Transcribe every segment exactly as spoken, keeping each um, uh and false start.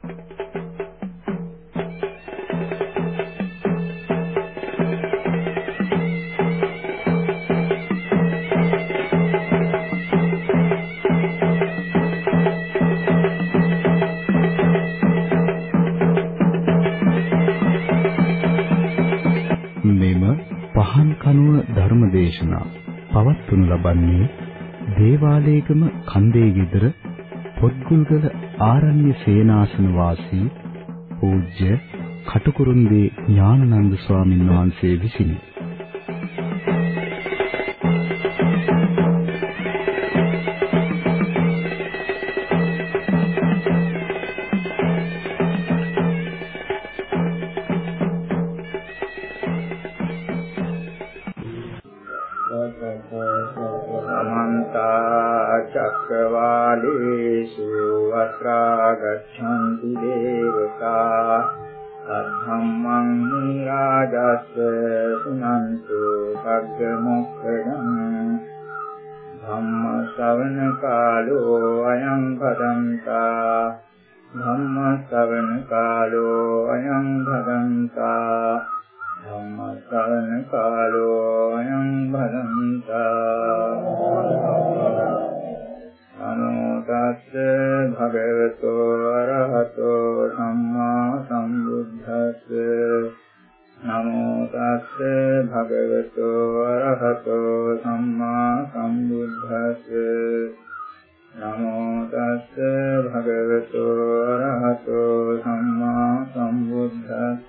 දේශනා පවත්වනු ලබන්නේ දේවාලේගම කන්දේ ගෙදර පොත්ගුල්ගල ආරණ්‍ය සේනාසන වාසී පූජ්‍ය කටුකුරුන්දී ඥානানন্দ ස්වාමීන් වහන්සේ විසිනි. චක්කවාලේසු අත්‍රා ගච්ඡන්ති දේවතා අධම්මං රාජස්ස සුනන්තු සග්ග මොක්ඛදං ධම්ම ශ්‍රවණ කාලෝ අයං භදන්තා ධම්ම ශ්‍රවණ කාලෝ අයං භදන්තා ධම්ම ශ්‍රවණ කාලෝ අයං භදන්තා නමෝ තස්ස භගවතු අරහතෝ සම්මා සම්බුද්දස්ස නමෝ තස්ස භගවතු අරහතෝ සම්මා සම්බුද්දස්ස නමෝ තස්ස භගවතු අරහතෝ සම්මා සම්බුද්දස්ස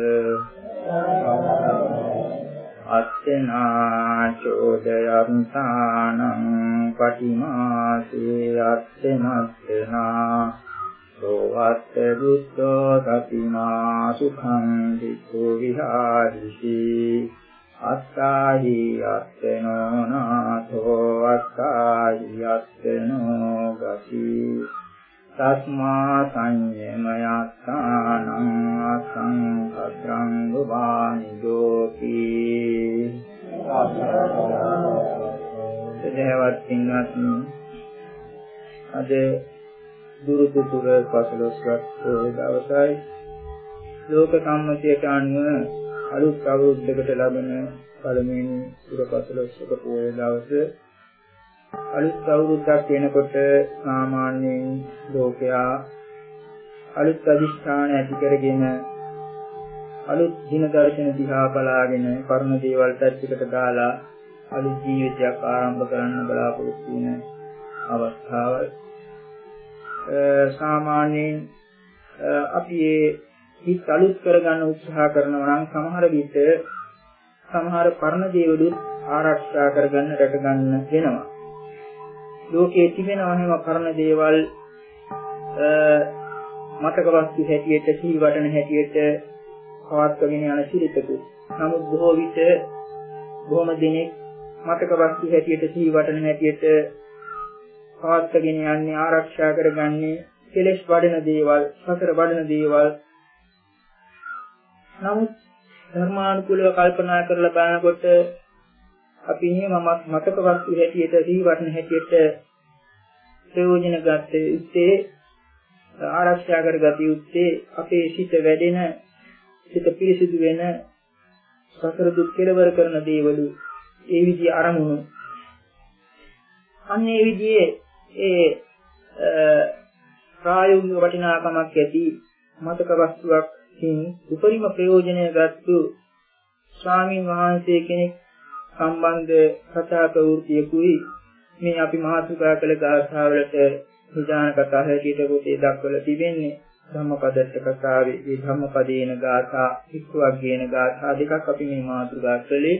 අත්තනා චෝදයන්තානං පටිමාසේ අත්තනත්තනා සෝවත්ත දුත්තෝ තතිමා සුඛං දික්ඛු විහාරිසි අත්තාහි අත්තනෝ නාථෝ අත්තාහි අත්තනෝ ගති තස්මා සංයමයත්තානං අසංඛද්‍රං ගවානිදෝති සදහවත් පින්වත්නි අද දුරුතුතුර පසළොස්වක දවසයි ලෝක සම්මතයට අනුව අලුත් අවුරුද්දකට ලබන පළමුවෙනි සුර පසළොස්වක පොය දවසේ අලුත් අවුරුද්දක් වෙනකොට සාමාන්‍යයෙන් ලෝකයා අලුත් අධිෂ්ඨාන ඇති කරගෙන අලුත් දින දර්ශන දිහා බලාගෙන කර්ම දේවල් පැත්තකට දාලා අලුත් ජීවිතයක් ආරම්භ කරන්න බලාපොරොත්තු වෙන අවස්ථාව. සාමාන්‍යයෙන් අපි මේ හිත අලුත් කරගන්න උත්සාහ කරනවා නම් සමහර විට සමහර පරණ දේවලුත් ආරක්ෂා කරගන්න රැකගන්න වෙනවා. ලෝකයේ තිබෙනවා හැම පරණ දේවල් මතක වස්තු හැටියට සිහි වටන හැටියට පවත්වාගෙන යන සිරිතකු. නමුත් බොහෝ විට බොහොම දෙනෙක් මතක වස්තු හැටියට සිහි වටන හැටියට පවත්වාගෙන යන්නේ ආරක්ෂා කරගන්නේ කෙලෙස් වඩන දේවල්, සතර වඩන දේවල්. නමුත් ධර්මානුකූලව කල්පනා කරලා බලනකොට අපි එහෙම මතක වස්තු හැටියට සිහි වටන හැටියට ප්‍රයෝජන ගත යුත්තේ ආරක්ෂා කරගත යුත්තේ අපේ සිත වැඩෙන සිත පිරිසිදු වෙන සතර දුක් කෙලවර කරන දේවලු ඒ විදිහ අරමුණු අන්න ඒ විදිහේ ඒ ප්‍රායෝගික වටිනාකමක් ඇති මතක වස්තුවකින් උපරිම ප්‍රයෝජනය ගත්තු ස්වාමීන් වහන්සේ කෙනෙක් සම්බන්ධ කතා ප්‍රවෘත්තියකුයි මේ අපි මාතෘකා කළ ගාථාවලට විදාන කතා හැටියට පොතේ දක්වලා තිබෙන්නේ. ධම්මපදට්ඨ කතාවේ මේ ධම්මපදේන ගාථා එක්වක් කියන ගාථා දෙකක් අපි මේ මාතෘකා කළේ.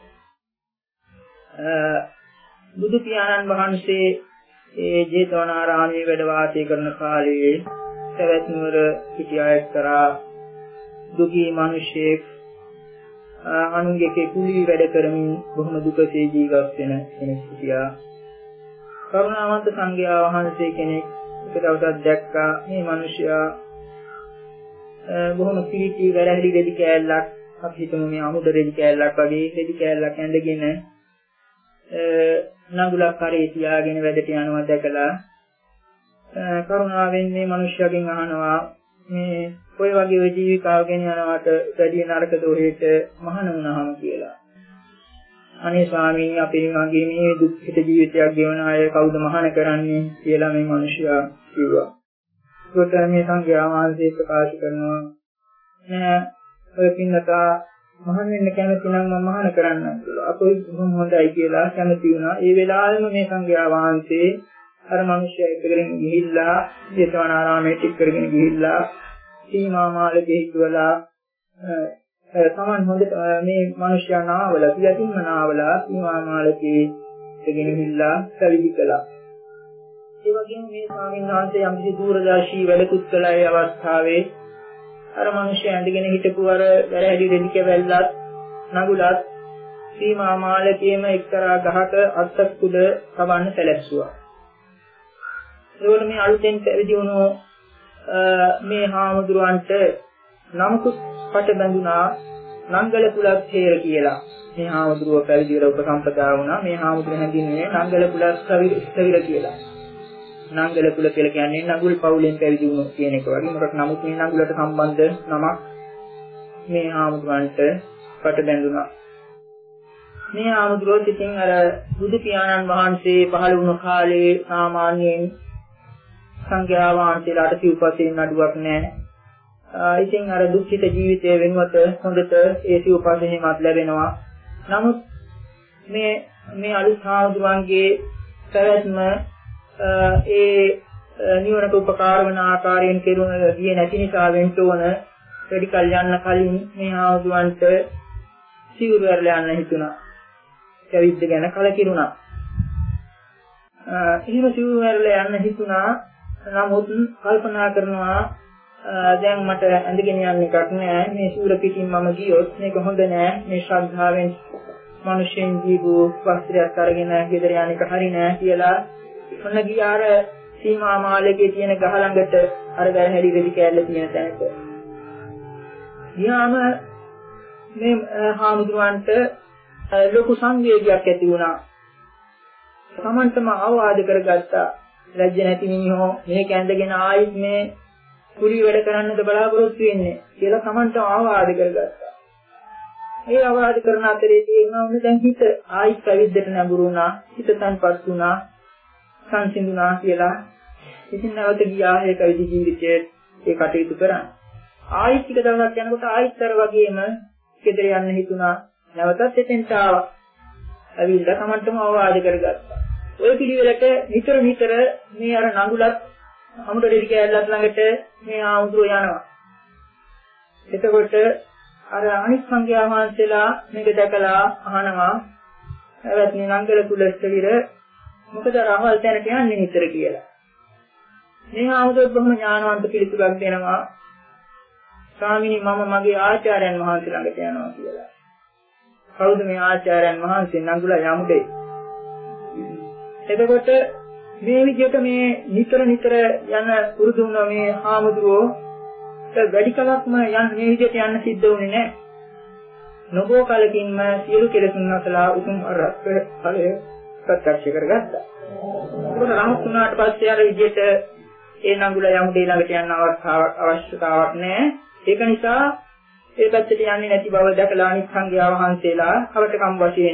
බුදු පියාණන් වහන්සේ ඒ ජේතවනාරාමයේ වැඩ වාසය කරන කාලයේ සවැත් නුවර සිටියා එක්තරා දුගී මිනිසෙක් අනුන්ගේ කුලී වැඩ කරමින් බොහොම දුකසේ ජීවත් වෙන කෙනෙක් සිටියා. කරුණාවන්ත සංඝයා වහන්සේ කෙනෙක් එක දවසක් දැක්කා මේ මිනිසයා බොහොම කිලිටි වැරහැලි රෙදි කෑල්ලක් අපි හිතමු මේ අමුඩ රෙදි කෑල්ලක් වගේ රෙදි කෑල්ලක් ඇඳගෙන නඟුලක් කරේ තියාගෙන වැඩට යනවා දැකලා කරුණාවෙන් මේ මිනිසයාගෙන් අහනවා මේ ඔය වගේ ජීවිකාව ගෙන යනවට වැඩි නරක දෝෂයට මහාන වුණාම කියලා. අනේ ස්වාමීනි අපේ වගේ මේ දුක්ඛිත ජීවිතයක් ගෙවන අය කවුද මහාන කරන්නේ කියලා මේ මිනිසයා කිව්වා. ඒකට මේ සංඝයා වහන්සේ ප්‍රකාශ කරනවා නෑ ඔය පින්නතා මහාන වෙන්න කැමති නම් මම මහාන කරන්නම් කියලා. අපොයි බොහොම හොඳයි කියලා කැමති වුණා. ඒ වෙලාවෙම මේ සංඝයා වහන්සේ අර මිනිසයා එක්කගෙන ගිහිල්ලා ජේතවනාරාමයේ ටික කරගෙන ගිහිල්ලා සීමා මාලකෙ හිටවලා තමන් හොඳ මේ මිනිසයා නාවල පියතින්ම නාවලා සීමා මාලකේ ඉගෙන ගිහිල්ලා පැවිදි කළා. ඒ වගේම මේ ස්වාමීන් වහන්සේ යම්කිසි දූරදර්ශී වැඩකුත් කළා ඒ අවස්ථාවේ අර මිනිසයා ඇඳගෙන හිටපු අර වැරහැඩි රෙදි කැවැල්ලත් නගුලත් සීමා මාලකේම එක්තරා ගහක අත්තක් උඩ තබන්න සැලැස්සුවා. ඒවල මේ අලුතෙන් පැවිදි වුණු මේ හාමුදුරුවන්ට නමකුත් පට බැඳුනා නංගල කුලත් හේර කියලා. මේ හාමුදුරුව පැවිදි වෙලා උපසම්පදා වුණා. මේ හාමුදුරුව හැඳින්වන්නේ නංගල කුලත් ස්ථවිර කියලා. නංගල කුල කියලා කියන්නේ නගුල් පවුලෙන් පැවිදි වුණු කියන එක වගේ. මොකද නමුත් මේ නගුලට සම්බන්ධ නමක් මේ හාමුදුරුවන්ට පට බැඳුනා. මේ හාමුදුරුවෝ ඉතින් අර බුදු පියාණන් වහන්සේ පහළ වුණු කාලේ සාමාන්‍යයෙන් සංඝයා වහන්සේලාට සිව්පසෙන් නඩුවක් නැහැ. ඉතින් අර දුක්ඛිත ජීවිතය වෙනුවට හොඳට ඒ සිව්පසෙහිමත් ලැබෙනවා. නමුත් මේ මේ අලුත් හාමුදුරුවන්ගේ පැවැත්ම ඒ නිවනට උපකාර වන ආකාරයෙන් කෙරුණ ගියේ නැති නිසා වෙන්න ඕන වැඩි කල් යන්න කලින් මේ හාමුදුරුවන්ට සිවුරු ඇරලා යන්න හිතුණා. පැවිද්ද ගැන කලකිරුණා. එහෙම සිවුරු ඇරලා යන්න හිතුණා. නමුත් කල්පනා කරනවා දැන් මට ඇඳගෙන යන්න එකක් නෑ. මේ සූර පිටින් මම ගියොත් මේක හොඳ නෑ. මේ ශ්‍රද්ධාවෙන් මිනිසෙන් ජීවු වස්ත්‍රයක් අරගෙන ගෙදර යන එක හරි නෑ කියලා මොන ගියාර සීමා මාලකයේ තියෙන ගහ ළඟට අර වැරහැඩි වෙදි කෑල්ල තියෙන තැනට ගියාම මේ හාමුදුරුවන්ට ලොකු සංවේගයක් ඇති වුණා. තමන්ටම අවවාද කරගත්තා. ලැජ්ජ නැති මිනිහෝ මේක ඇඳගෙන ආයිත් මේ කුලී වැඩ කරන්නද බලාපොරොත්තු වෙන්නේ කියලා තමන්ටම අවවාද කරගත්තා. ඒ අවවාද කරන අතරේ තියෙනවා උනේ දැන් හිත ආයිත් පැවිද්දට නැඹුරු වුණා. හිත තන්පත් වුණා. සංසිඳුණා කියලා. ඉතින් නැවත ගියා ඒ පැවිදි ජීවිතයේ ඒ කටයුතු කරා. ආයිත් ටික දවසක් යනකොට ආයිත් අර වගේම ගෙදර යන්න හිතුණා. නැවතත් එතෙන්ට ආවා. ඇවිල්ලා තමන්ටම අවවාද කරගත්තා. ඔය පිළිවෙලට නිතර නිතර මේ අර නඟුලත් අමුඩරි කැලලත් ළඟට මේ ආමුදුර යනවා. එතකොට අර අනිත් සංඝයා වහන්සේලා මේක දැකලා අහනවා "එවත් මේ නංගල කුලස්තවිර මොකද රහවල් තැනට යන්නේ නිතර" කියලා. මේ ආමුදුර බොහොම ඥානවන්ත පිළිතුරක් දෙනවා. "ස්වාමීනි මම මගේ ආචාර්යයන් වහන්සේ ළඟට යනවා" කියලා. කවුද මේ ආචාර්යයන් වහන්සේ? නඟුල යමුඩේ. එතකොට මේ විදිහට මේ නිතර නිතර යන පුරුදු වුණ මේ හාමුදුරුවෝ වැඩි කලක්ම යන මේ විදිහට යන්න සිද්ධ වුණේ නැහැ. නොබෝ කලකින්ම සියලු කෙලෙසුන් නැසලා උතුම් අරහත් ඵලය ප්‍රත්‍යක්ෂ කරගත්තා. ඒකට රහත් වුණාට පස්සේ අර විදිහට ඒ නඟුල යමුඩේ ළඟට යන්න අවස්ථාවක් අවශ්‍යතාවක් නැහැ. ඒක නිසා ඒ පැත්තට යන්නේ නැති බව දැකලා අනිත් සංඝයා වහන්සේලා කවටකම් වශයෙන්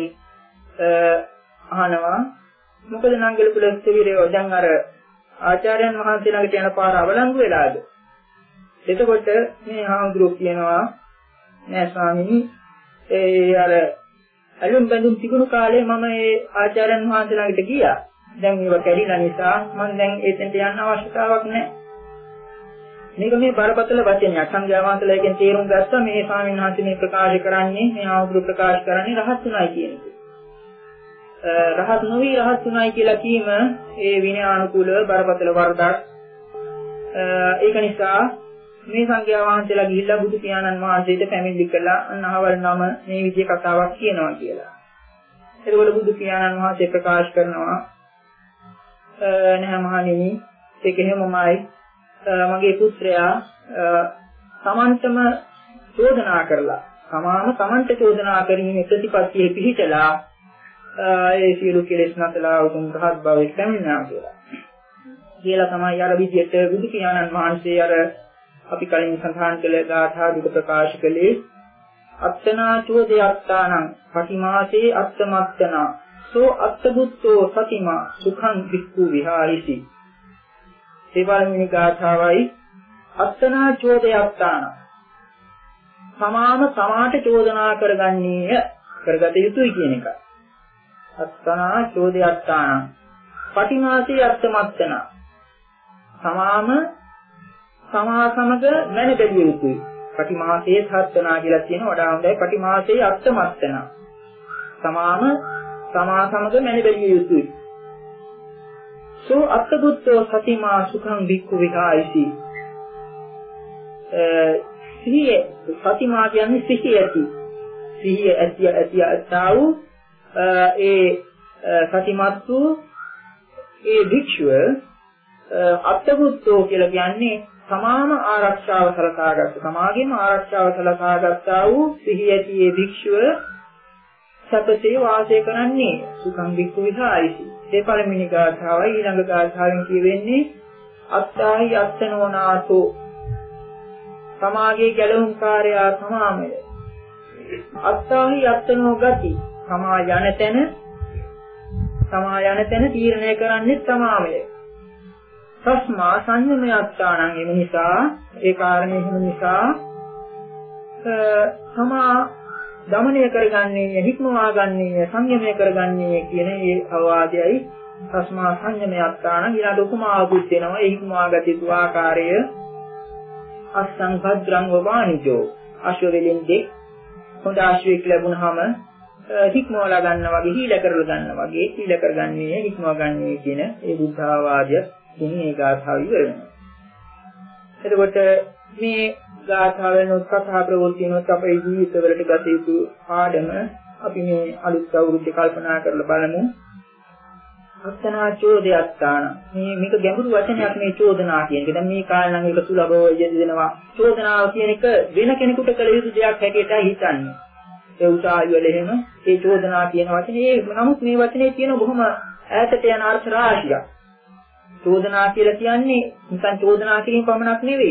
අහනවා "මොකද නංගල කුලස්තවිරයෝ දැන් අර ආචාර්යයන් වහන්සේ ළඟට යන පාර අවලංගු වෙලාද?" එතකොට මේ හාමුදුරුවෝ කියනවා "නෑ ස්වාමීනි ඒ අර අලුම් බඳුන් තිබුණු කාලේ මම ඒ ආචාර්යයන් වහන්සේ ළඟට ගියා. දැන් මේවා කැඩිලා නිසා මම දැන් එතෙන්ට යන්න අවශ්‍යතාවක් නැහැ." මේක මේ බරපතල වචනයක්. සංඝයා වහන්සේලා එකෙන් තේරුම් ගත්තා මේ ස්වාමීන් වහන්සේ මේ ප්‍රකාශ කරන්නේ මේ හාමුදුරුවෝ ප්‍රකාශ කරන්නේ රහත් උනායි කියන එක. රහත් නොවි රහත් උනායි කියලා කීම ඒ විනයානුකූල බරපතල වරදක්. ඒක නිසා මේ සංඝයා වහන්සේලා ගිහිල්ලා බුදු පියාණන් වහන්සේට පැමිණිලි කළා අන්නහවල් නම මේ විදිහේ කතාවක් කියනවා කියලා. ඒකවල බුදු පියාණන් වහන්සේ ප්‍රකාශ කරනවා නැහැ මහණෙනි ඒක එහෙමමයි මගේ පුත්‍රයා සමන්තම චෝදනා කරලා සමාන සමන්ත චෝදනා කිරීමේ ප්‍රතිපත්තියේ පිහිටලා ඒ සියලු කෙලෙස් නැතලා උතුම් රහත් භවයට පැමිණෙනවා කියලා. කියලා තමයි අර විදියට බුදු පියාණන් වහන්සේ අර අපි කලින් සඳහන් කළ ගාථා දුක ප්‍රකාශ කළේ අත්තනා චෝදයත්තානං පටිමාසේ අත්තමත්තනා සෝ අත්තබුත්තෝ සතිමා සුඛං වික්ඛු විහාරිසි. ඒ වගේම ගාථාවයි අත්තනා චෝදයත්තානං සමාන සමාට චෝදනා කරගන්නේය කරගත යුතුයි කියන එක. අත්තනා චෝදයත්තානං පටිමාසේ අත්තමත්තනා සමාම සමා සමග මැන බැලිය යුතුයි. පටිමාසේ සත්තනා කියලා කියන වඩා හොඳයි පටිමාසේ අත්තමත්තනා සමාම සමා සමග මැන බැලිය යුතුයි. සෝ අත්තබුත්තෝ සතිමා සුඛං වික්ඛු විහාරිසි. සිහිය සතිමා කියන්නේ සිහිය ඇති. සිහිය ඇති ඇති අතාවු ඒ සතිමත් වූ ඒ භික්ෂුව අත්තබුත්තෝ කියලා කියන්නේ සමාම ආරක්ෂාව සලකාගත් සමාගයේම ආරක්ෂාව සලකාගත්තා වූ සිහිය ඇති ඒ භික්ෂුව සතසේ වාසය කරන්නේ සුඛං වික්ඛු විහාරිසි. ඒ පළවෙනි ගාථාවයි ඊළඟ ගාථාවෙන් කියවෙන්නේ අත්තාහි අත්තනෝනාතෝ සමාගයේ ගැලවුම් කාර්යය සමාමය. අත්තාහි අත්තනෝ ගති සමා යන තැන සමා යන තැන තීරණය කරන්නේ සමාමය. තස්මා සංයමය අත්තානං එම නිසා ඒ කාරණේ හිම නිසා සමා දමනය කරගන්නේ හික්මවා ගන්නේ සංයමය කරගන්නේ කියන ඒ අවවාදයයි. තස්මා සංයමය අත්තානං ඊළඟ උපමාවකුත් දෙනවා. ඒ හික්මවා ගත යුතු ආකාරය අස්සං භද්‍රං වවානිජෝ අශ්වවලින් දෙක් හොඳ අශ්වයෙක් ලැබුණාම හික්මවලා ගන්න වගේ හීල කරලා ගන්න වගේ හීල කරගන්නේ හික්මවා ගන්නේ කියන ඒ බුද්ධ ආවාදය මේ ගාථාව ඉවර වෙනවා. එතකොට මේ ගාථාවෙන් කතා ප්‍රවෘත්තිනොත් අපේ ජීවිතවලට ගත යුතු පාඩම අපි මේ අලුත් අවුරුද්දේ කල්පනා කරලා බලමු. අත්තනා චෝදයත්තාන මේ මේක ගැඹුරු වචනයක් මේ චෝදනා කියන එක. දැන් මේ කාලේ නම් ඒක සුලභව යෙදෙනවා. චෝදනාව කියන එක වෙන කෙනෙකුට කළ යුතු දෙයක් හැටියට හිතන්නේ. ඒ උසාවි වල එහෙම ඒ චෝදනා කියන වචනේ නමුත් මේ වචනේ තියෙන බොහොම ඈතට යන අර්ථ රාශියක්. චෝදනා කියලා කියන්නේ නිකන් චෝදනා කිරීම පමණක් නෙවෙයි.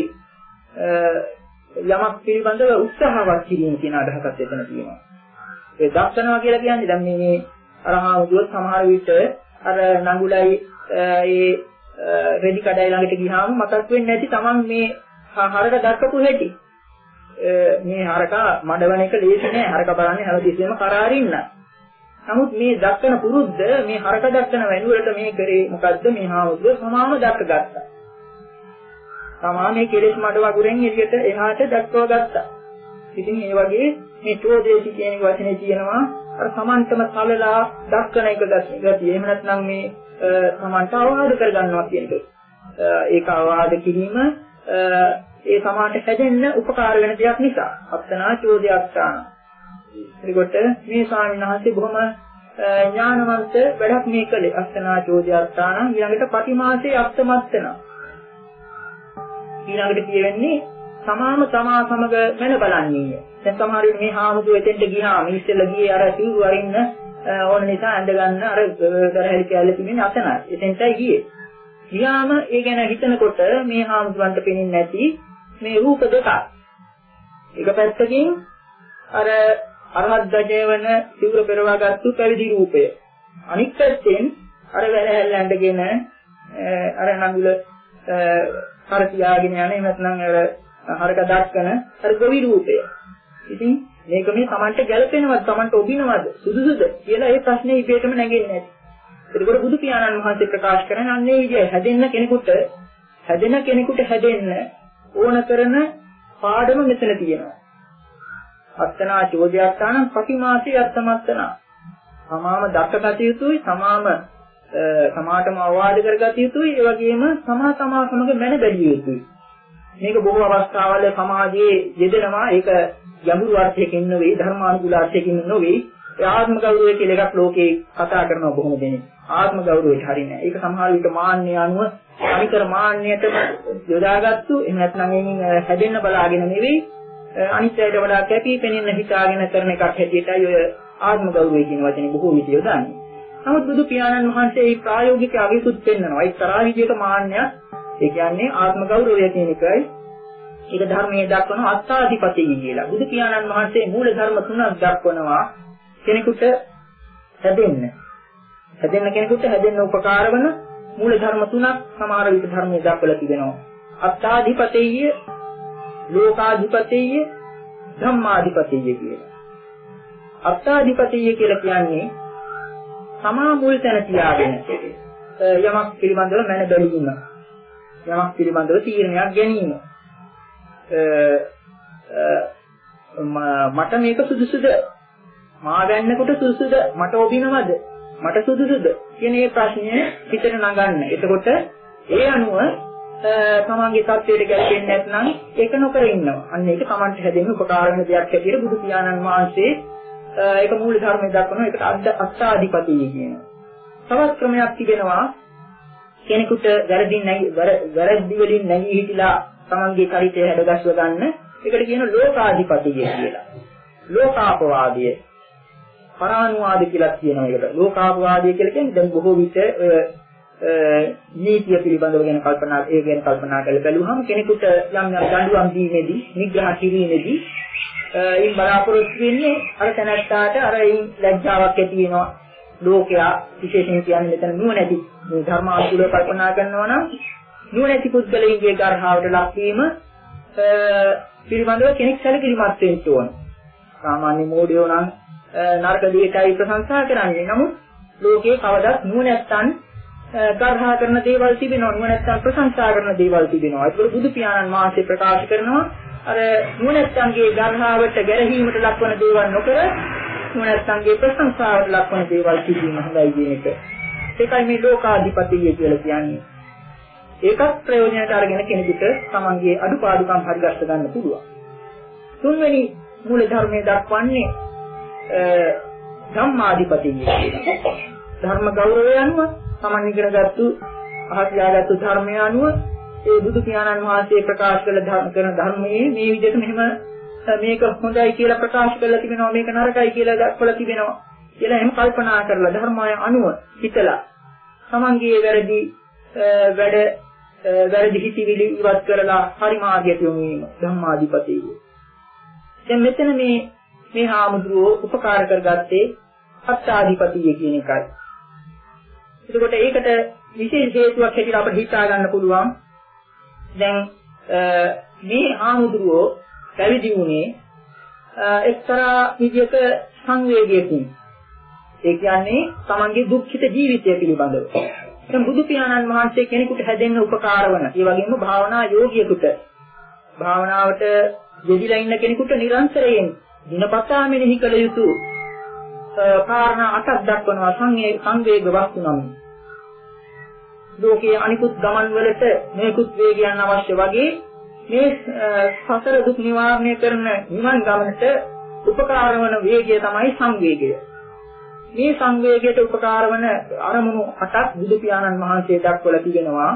යමක් පිළිබඳව උත්සාහවත් කිරීම කියන අදහසක් එතන තියෙනවා. ඒ දක්ෂනවා කියලා කියන්නේ දැන් මේ අරහාමුදුව සමහර විට අර නඟුලයි ඒ රෙදි කඩයි ළඟට ගියාම මතක් වෙන්නේ නැති Taman මේ හරක දක්කපු හැටි. මේ හරක මඩවන එක ලේසි නෑ. හරක බලන්නේ හැමතිස්සෙම කරාරින්න. නමුත් මේ දක්කන පුරුද්ද මේ හරක දක්කන වෙනුවට මේ කරේ මොකද්ද මේ හාමුදුර සමාම දක්ක ගත්තා. තමා මේ කෙලෙස් මඩ වගුරෙන් එළියට එහාට දක්ව ගත්තා. ඉතින් මේ වගේ මේ චෝදේශි කියන වචනේ තියෙනවා අර සමන්තම සලලා දක්කන එක ගතිය. එහෙම නැත්නම් මේ සමන්ත අවවාද කරගන්නවා කියන එක. ඒක අවවාද කිරීම ඒ සමාට හැදෙන්න උපකාර වෙන දෙයක් නිසා අත්තනා චෝදයත්තාන. එතකොට මේ ස්වාමීන් වහන්සේ බොහොම ඥානවන්ත වැඩක් මේ කළේ. අත්තනා චෝදයත්තාන ඊළඟට පටිමාසේ අත්තමත්තන. ඊළඟට කියවෙන්නේ සමාම සමා සමග මැන බලන්නේ. දැන් සමහර විට මේ හාමුදුරුවෝ එතෙන්ට ගියාම ඉස්සෙල්ලා ගියේ අර සිවුරු අරින්න ඕන නිසා ඇඳ ගන්න අර දරහැලි කැලේ තිබෙන අතන. එතෙන්ටයි ගියේ. ගියාම ඒ ගැන හිතනකොට මේ හාමුදුරන්ට පේන්නේ නැති මේ රූප දෙකක්. එක පැත්තකින් අර අරහත් ධජය වෙන සිවුර පෙරවාගත්තු පැවිදි රූපය. අනිත් පැත්තෙන් අර වැලහැල්ල ඇඳගෙන අර නඟුල හර තියාගෙන යන එහෙම නැත්නම් අර හරක දක්කන අර ගොවි රූපය. ඉතින් මේක මේ Tamanට ගැළපෙනවද Tamanට ඔබිනවද සුදුසුද කියලා ඒ ප්‍රශ්නේ ඉබේටම නැගෙන්නේ නැහැ. ඒකෝර බුදු පියාණන් වහන්සේ ප්‍රකාශ කරන අන්නේ විදිය හැදෙන්න කෙනෙකුට හැදෙන කෙනෙකුට හැදෙන්න ඕන කරන පාඩම මෙතන තියෙනවා. අත්තනා චෝදයත්තාන පටිමාසී අත්තමත්තනා. සමාම දක්කගත යුතුයි සමාම සමාතම අවවාද කරගත යුතුයි ඒ වගේම සමා තමා සමග මැන බැලිය යුතුයි. මේක බොහෝ අවස්ථාවල සමාජයේ යෙදෙනවා. ඒක ගැඹුරු අර්ථයකින් නෙවෙයි ධර්මානුකූල අර්ථයකින් නෙවෙයි. ඒ ආත්ම ගෞරවය කියලා එකක් ලෝකේ කතා කරනවා බොහොම දෙනෙක්. ආත්ම ගෞරවයට හරිනේ. ඒක සමහර විට මාන්නය අනුව අනිකර මාන්නයටම යොදාගත්තු එහෙම නැත්නම් එයින් හැදෙන්න බලාගෙන නෙවෙයි අනිත්‍යයට වඩා කැපී පෙනෙන්න හිතාගෙන කරන එකක් හැටියටයි ඔය ආත්ම ගෞරවය කියන වචනේ බොහෝ විට යොදන්නේ. නමුත් බුදු පියාණන් වහන්සේ මේ ප්‍රායෝගික අවිසුත් පෙන්නනවා. ඒ තරහ විදියට මාන්නය ඒ කියන්නේ ආත්ම ගෞරවය කියන එකයි ඒක ධර්මයේ දක්වන අත්තාදිපතිය කියලා. බුදු පියාණන් වහන්සේ මූල ධර්ම තුනක් දක්වනවා කෙනෙකුට හැදෙන්න. හැදෙන්න කෙනෙකුට හැදෙන්න උපකාර වන මූල ධර්ම තුනක් සමහර විට ධර්මයේ දක්වලා තිබෙනවා. අත්තාදිපතිය, ලෝකාදිපතිය, ධම්මාදිපතිය කියලා. අත්තාදිපතිය කියලා කියන්නේ තමා මුල් තැන තියාගෙන යමක් පිළිබඳව මන බැලීම. යමක් පිළිබඳව තීරණයක් ගැනීම. මට මේක සුදුසුද? මා ගන්නකොට සුදුසුද? මට ඔබිනවද? මට සුදුසුද? කියන මේ ප්‍රශ්නය හිතට නගන්න. එතකොට ඒ අනුව තමන්ගේ තත්ත්වයට ගැලපෙන්නේ නැත්නම් ඒක නොකර ඉන්නවා. අන්න ඒක තමන්ට හැදෙන්න උපකාර වෙන දෙයක් හැටියට බුදු පියාණන් වහන්සේ ඒක මූල ධර්මයේ දක්වනවා. ඒකට අත්තාදිපතිය කියනවා. තවත් ක්‍රමයක් තිබෙනවා. කෙනෙකුට වැරදි නැගි වැරදි වලින් නැගී හිටලා තමන්ගේ චරිතය හැදගස්ව ගන්න. ඒකට කියන ලෝකාධිපතිය කියලා. ලෝකාපවාදය. පරානුවාද කියලා කියනවා ඒකට. ලෝකාපවාදය කියලා කියන්නේ දැන් බොහෝ විට නීතිය පිළිබඳව ගැන කල්පනා ඒ ගැන කල්පනා කරලා බැලුවහම කෙනෙකුට යම් යම් දඬුවම් දීමේදී නිග්‍රහ කිරීමේදී ඒ බලාපොරොත්තු වෙන්නේ අර තැනැත්තාට අර ඒ ලැජ්ජාවක් ඇති වෙනවා. ලෝකයා විශේෂයෙන් කියන්නේ මෙතන නුවණැති මේ ධර්මානුකූලව කල්පනා කරනවා නම් නුවණැති පුද්ගලයන්ගේ ගර්හාවට ලක්වීම පිළිබඳව කෙනෙක් සැලකිලිමත් වෙන්න ඕන. සාමාන්‍ය මෝඩයෝ නම් නරක දෙයකයි ප්‍රශංසා කරන්නේ. නමුත් ලෝකයේ කවදාත් නුවණැත්තන් ගර්හා කරන දේවල් තිබෙනවා. නුවණැත්තන් ප්‍රශංසා කරන දේවල් තිබෙනවා. ඒක බුදු පියාණන් වහන්සේ ප්‍රකාශ කරනවා අර නුවණැත්තන්ගේ ගර්හාවට ගැරහීමට ලක්වන දේවල් නොකර නුවණැත්තන්ගේ ප්‍රශංසාවට ලක්වන දේවල් කිරීම හොඳයි කියන එක. ඒකයි මේ ලෝකාධිපතිය කියලා කියන්නේ. ඒකත් ප්‍රයෝජනට අරගෙන කෙනෙකුට තමන්ගේ අඩුපාඩුකම් හරිගස්ස ගන්න පුළුවන්. තුන්වෙනි මූල ධර්මයේ දක්වන්නේ ධම්මාධිපතිය කියලා. ධර්ම ගෞරවය අනුව තමන් ඉගෙනගත්තු අහතියාගත්තු ධර්මය අනුව ඒ බුදු පියාණන් වහන්සේ ප්‍රකාශ කළ ධර්ම කරන ධර්මයේ මේ විදිහට මෙහෙම මේක හොඳයි කියලා ප්‍රකාශ කරලා තිබෙනවා, මේක නරකයි කියලා දක්වලා තිබෙනවා කියලා එහෙම කල්පනා කරලා ධර්මය අනුව හිතලා තමන්ගේ වැරදි වැඩ වැරදි හිතිවිලි ඉවත් කරලා හරි මාර්ගයට යොමු වීම ධම්මාධිපතිය. දැන් මෙතන මේ මේ හාමුදුරුවෝ උපකාර කරගත්තේ අත්තාධිපතිය කියන එකයි. එතකොට ඒකට විශේෂ හේතුවක් හැටියට අපිට හිතා ගන්න පුළුවන්. දැන් මේ හාමුදුරුවෝ පැවිදි වුණේ එක්තරා විදියක සංවේගයකින්. ඒ කියන්නේ තමන්ගේ දුක්ඛිත ජීවිතය පිළිබඳව. දැන් බුදු පියාණන් වහන්සේ කෙනෙකුට හැදෙන්න උපකාර වන, ඒ වගේම භාවනා යෝගියෙකුට භාවනාවට යෙදিলা ඉන්න කෙනෙකුට නිරන්තරයෙන් දිනපතා මෙනෙහි කළ යුතු කාරණා අටක් දක්වනවා සංවේග වස්තු නම්. ලෝකයේ අනිකුත් ගමන් වලට මේකුත් වේගයන් අවශ්‍ය වගේ මේ සසර දුක් නිවාරණය කරන නිවන් ගමනට උපකාර වන වේගය තමයි සංවේගය. මේ සංවේගයට උපකාර වන අරමුණු අටක් බුදු පියාණන් වහන්සේ දක්වලා තිබෙනවා.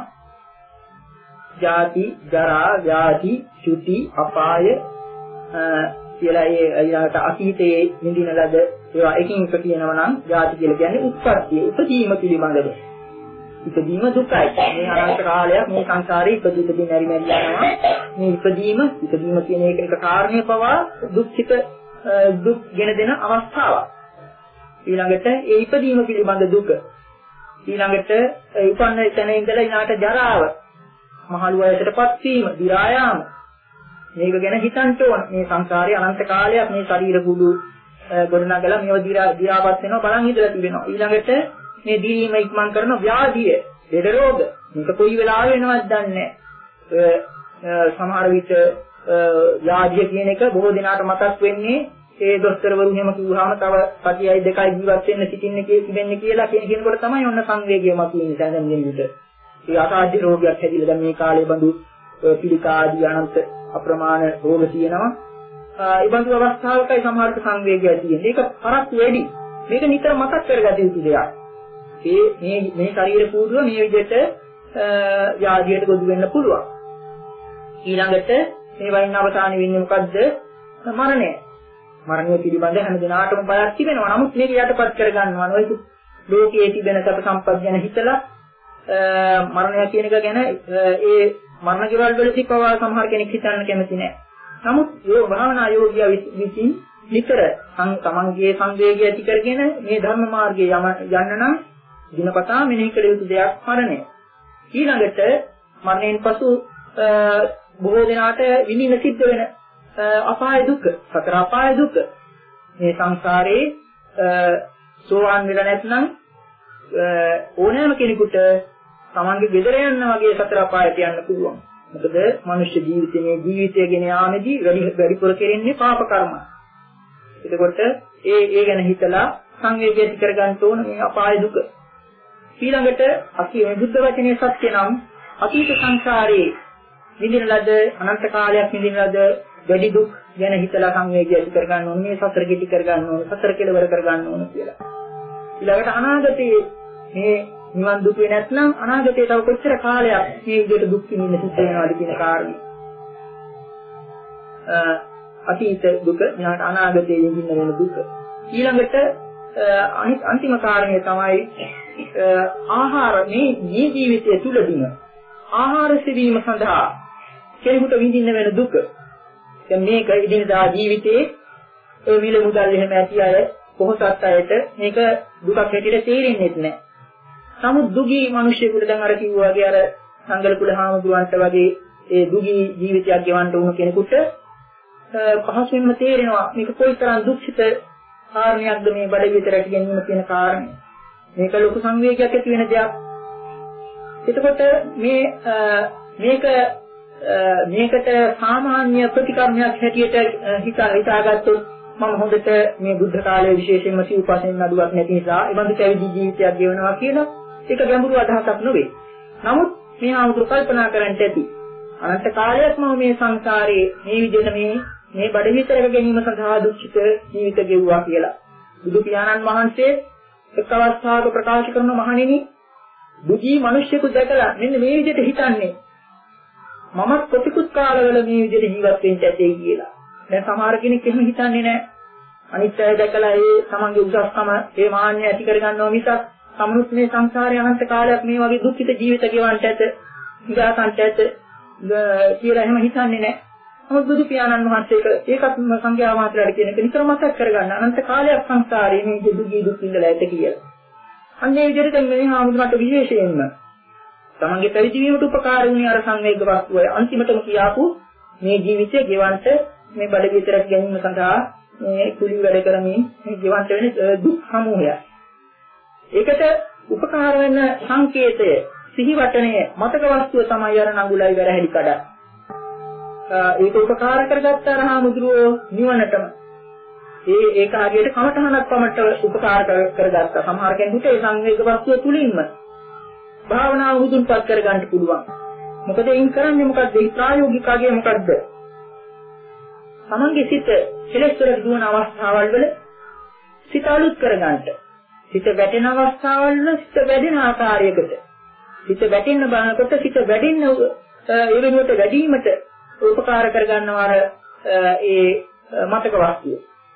ජාති, ජරා, ව්‍යාධි, චුති, අපාය කියලා ඒ ඊළඟට අතීතයේ නිදින ලද ඒවා එකින් එක කියනවා නම් ජාති කියලා කියන්නේ උත්පත්තිය, උපදීම පිළිබඳව. ඉපදීම දුකයි. මේ අනන්ත කාලයක් මේ සංසාරේ ඉපදී ඉපදී නැරි නැරි යනවා. මේ ඉපදීම ඉපදීම කියන එක එක කාරණේ පවා දුක්ඛිත දුක් ගෙන දෙන අවස්ථාවක්. ඊළඟට ඒ ඉපදීම පිළිබඳ දුක. ඊළඟට උපන්න තැන ඉඳලා ඊළාට ජරාව, මහලු වයසටපත් වීම, දි รา යාම. මේක ගැන හිතන්න ඕන. මේ සංසාරේ අනන්ත කාලයක් මේ ශරීර කුඩු ගොඩනගලා මේව දි รา දි รา පත් වෙනවා බලන් ඉඳලා තිබෙනවා. ඊළඟට මේ දීීම ඉක්මන් කරන ව්‍යාධිය, ලෙඩ රෝග, මේක කොයි වෙලාවෙ වෙනවද දන්නේ නැහැ. සමහර විට ව්‍යාධිය කියන එක බොහෝ දිනාට මතක් වෙන්නේ ඒ දොස්තරවරු එහෙම කිව්වහම තව සතියයි දෙකයි ජීවත් වෙන්න සිටින්න කියෙන්නේ කියලා කියන කෙනකොට තමයි ඔන්න සංවේගය මතුවෙන්නේ දැනෙන විදිහට. ඒ අසාධ්‍ය රෝගයක් හැදිලා දැන් මේ කාලේ බඳු පිළිකා ආදී අනන්ත අප්‍රමාණ රෝග තියෙනවා. ඒ බඳු අවස්ථාවකයි සමහරට සංවේගය තියෙන්නේ. ඒක පරක් වැඩි. මේක නිතර මතක් කරගත යුතු දෙයක්. ඒ මේ මේ ශරීර කූඩුව මේ විදිහට ව්‍යාධියට ගොඩ වෙන්න පුළුවන්. ඊළඟට මේ වයින් අවසාන වෙන්නේ මොකද්ද? මරණය. මරණය පිළිබඳ හැම දිනාටම බයක් තිබෙනවා. නමුත් මේක යටපත් කර ගන්නවා. නොයෙකුත් ලෝකයේ තිබෙන සැප සම්පත් ගැන හිතලා මරණය කියන එක ගැන ඒ මරණ කෙවල් වලදී පවා සමහර කෙනෙක් හිතන්න කැමති නැහැ. නමුත් යෝග භාවනා යෝගියා විසින් නිතර තමන්ගේ සංවේගය ඇති කරගෙන මේ ධර්ම මාර්ගයේ යන්න නම් දිනපතා මෙනෙහි කළ යුතු දෙයක් මරණය. ඊළඟට මරණයෙන් පසු බොහෝ දෙනාට විඳින සිද්ධ වෙන අපාය දුක, සතර අපාය දුක. මේ සංසාරේ සෝවාන් වෙලා නැත්නම් ඕනෑම කෙනෙකුට තමන්ගේ ගෙදර යන්න වගේ සතර අපායට යන්න පුළුවන්. මොකද මනුෂ්‍ය ජීවිතයේ මේ ජීවිතය ගෙන යාමේදී වැඩි වැඩිපුර කෙරෙන්නේ පාප කර්ම. එතකොට ඒ ඒ ගැන හිතලා සංවේගය ඇති කර ගන්න ඕන මේ අපාය දුක. ඊළඟට අපි මේ බුද්ධ වචනේ සත්‍ය නම් අතීත සංසාරේ විඳින ලද අනන්ත කාලයක් විඳින ලද වැඩි දුක් ගැන හිතලා සංවේගය ඇති කර ගන්න ඕනේ. මේ සතර කෙටි කර ගන්න ඕනේ. සතර කෙලවර කර ගන්න ඕනේ කියලා. ඊළඟට අනාගතයේ මේ නිවන් දුක නැත්නම් අනාගතයේ තව කොච්චර කාලයක් මේ විදිහට දුක් විඳින්න සිද්ධ වෙනවද කියන කාරණේ. අතීත දුක ඊළඟට අනාගතයේ විඳින්න වෙන දුක. ඊළඟට අනිත් අන්තිම කාරණේ තමයි ආහාර මේ ජීවිතය තුළදීම ආහාර සෙවීම සඳහා කෙනෙකුට විඳින්න වෙන දුක. දැන් මේක ඉදිනදා ජීවිතයේ ඒ විල මුදල් එහෙම ඇති අය කොහොසත් අයට මේක දුකක් හැටියට තේරෙන්නේ නැහැ. නමුත් දුගී මිනිස්සුන්ට දැන් අර කිව්වා වගේ අර සංගල කුල හාමුදුරන්ට වගේ ඒ දුගී ජීවිතයක් ගෙවන්න උණු කෙනෙකුට පහසුවෙන්ම තේරෙනවා මේක කොයිතරම් දුක්ඛිත කාරණයක්ද මේ බඩ විතරට ගැනීම කියන කාරණය. මේක ලොකු සංවේගයක් ඇති වෙන දෙයක්. එතකොට මේ මේක මේකට සාමාන්‍ය ප්‍රතිකර්මයක් හැටියට හිතා හිතාගත්තොත් මම හොඳට මේ බුද්ධ කාලයේ විශේෂයෙන්ම සිව්පසෙන් නඩුවක් නැති නිසා ඒ බඳු පැවිදි ජීවිතයක් ගෙවනවා කියලා ඒක ගැඹුරු අදහසක් නෙවෙයි. නමුත් මේ ආමුතු කල්පනා කරන්න ඇති. අනන්ත කාලයක් මම මේ සංසාරයේ මේ විදිහට මේ මේ බඩ විතරක ගැනීම සඳහා දුක්ඛිත ජීවිත ගෙවුවා කියලා. බුදු පියාණන් වහන්සේ එක් අවස්ථාවක ප්‍රකාශ කරන මහණෙනි දුගී මිනිස්සුෙකු දැකලා මෙන්න මේ විදිහට හිතන්නේ මම කොටිකුත් කාලවල මේ විදිහට ජීවත් වෙන්න ඇතේ කියලා. දැන් සමහර කෙනෙක් එහෙම හිතන්නේ නැහැ. අනිත් අය දැකලා ඒ තමන්ගේ උසස්කම ඒ මාන්නය ඇති කරගන්නවා මිසක් සමනුත් මේ සංසාරයේ අනන්ත කාලයක් මේ වගේ දුක්ඛිත ජීවිත ගෙවන්නට ඇත, ඉඳාසන්ට ඇත කියලා එහෙම හිතන්නේ නැහැ. නමුත් බුදු පියාණන් වහන්සේ ඒකත් සංඝයා වහන්සේලාට කියන එක නිතර මතක් කරගන්න අනන්ත කාලයක් සංසාරයේ මේ දුගී දුක් විඳලා ඇත කියලා. අන්නේ විදිහට මේ හාමුදුරන්ට විශේෂයෙන්ම තමන්ගේ පැවිදි වීමට උපකාර වුණේ අර සංවේග වස්තුවයි. අන්තිමටම කියාපු මේ ජීවිතය ගෙවන්නට මේ බඩ විතරක් ගැනීම සඳහා මේ කුලි වැඩ කරමින් මේ ගෙවන්න වෙන දුක් සමූහය. ඒකට උපකාර වෙන සංකේතය සිහිවටනය මතක වස්තුව තමයි අර නඟුලයි වැරහැලි කඩ. ඒක උපකාර කරගත්ත අර හාමුදුරුවෝ නිවනටම ඒ ඒක හරියට කමඨහනක් පමණට උපකාර කරගත්තා. සමහර කෙනෙකුට ඒ සංවේග වස්තුව තුලින්ම භාවනාව උදුන්පත් කරගන්න පුළුවන්. මොකද එයින් කරන්නේ මොකද්ද? ඒ ප්‍රායෝගිකගේ මොකද්ද? තමන්ගේ සිත කෙලෙස්වල දුවන අවස්ථාවල් වල සිත අලුත් කරගන්නට. සිත වැටෙන අවස්ථාවල් වල සිත වැඩෙන ආකාරයකට. සිත වැටෙන්න බලනකොට සිත වැඩෙන්න ඒ වෙනුවට වැඩිවීමට උපකාර කරගන්නවා අර ඒ මතක වස්තුව.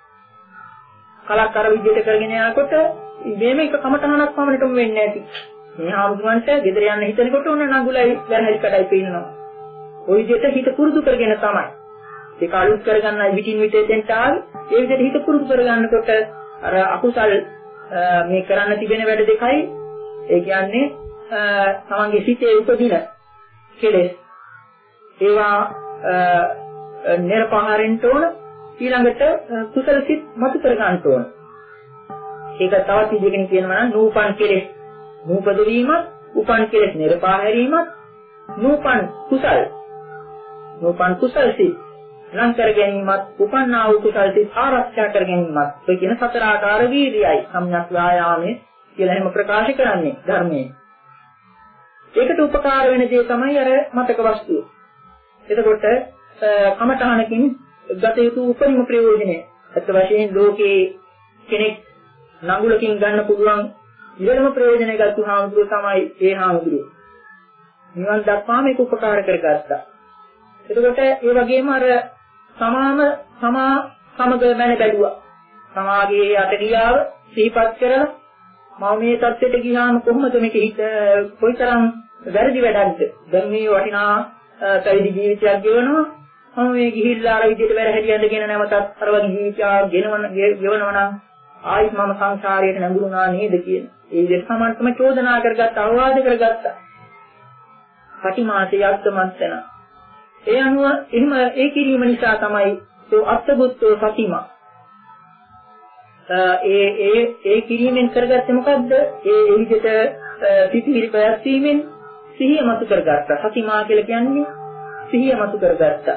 කලක් අර විදිහට කරගෙන යනකොට මේම එක කමටහනක් පමණටම වෙන්නේ නැති. මේ ආමුදුන්ට ගෙදර යන්න හිතනකොට උන නඟුලයි වැරහැලි කඩයි පේනවා. ওই විදිහට හිත පුරුදු කරගෙන තමයි. ඒක අලුත් කරගන්නයි විටින් විට දෙන්ට ආවේ. ඒ විදිහට හිත පුරුදු කරගන්නකොට අර අකුසල් මේ කරන්න තිබෙන වැඩ දෙකයි. ඒ කියන්නේ තමන්ගේ සිතේ උපදින කෙලෙස් ඒවා නිර්පහාරෙන්න ඕන. ඊළඟට කුසල සිත් මතු කර ගන්න ඕන. ඒක තවත් විදිහකින් කියනවා නම් නූපන් කෙලෙස් නූපද වීමත්, උපන් කෙලෙස් නිර්පාහැරීමත්, නූපන් කුසල් නූපන් කුසල් සිත් නම් කර ගැනීමත්, උපන්නා වූ කුසල් සිත් ආරක්ෂා කර ගැනීමත් ඔය කියන සතර ආකාර වීර්යයි සම්‍යක් වායාමයේ කියලා එහෙම ප්‍රකාශ කරන්නේ ධර්මයේ. ඒකට උපකාර වෙන දේ තමයි අර මතක වස්තුව. එතකොට කමඨහනකින් ගත යුතු උපරිම ප්‍රයෝජනය අත් වශයෙන් ලෝකේ කෙනෙක් නඟුලකින් ගන්න පුළුවන් ඉහළම ප්‍රයෝජනය ගත්තු හාමුදුරුවෝ තමයි ඒ හාමුදුරුවෝ. නිවන් දක්වා මේක උපකාර කරගත්තා. එතකොට ඒ වගේම අර සමාම සමා සමග මැන බැලුවා. සමාගයේ අටගියාව සිහිපත් කරලා මම මේ තත්ත්වයට ගියාම කොහොමද මේක හිත කොයිතරම් වැරදි වැඩක්ද? දැන් මේ වටිනා පැවිදි ජීවිතයක් ගෙවනවා. මම මේ ගිහිල්ලා අර විදිහට වැර හැදියන්න කියන නැවතත් අර වගේ ජීවිතයක් ගෙනවන ගෙවනවා නම් ආයිත් මම සංසාරයට නැඹුරුණා නේද කියන. ඒ විදිහට සමන්තම චෝදනා කරගත්ත අවවාද කරගත්තා. පටිමාසේ යත්තමත්තන. ඒ අනුව එහෙම ඒ කිරීම නිසා තමයි සෝ අත්තබුත්තෝ සතිමා. ඒ ඒ ඒ කිරීමෙන් කරගත්තේ මොකද්ද? ඒ ඒ විදිහට පිටිවිලි පැවැත්වීමෙන් සිහිය මතු කරගත්තා. සතිමා කියලා කියන්නේ සිහිය මතු කරගත්තා.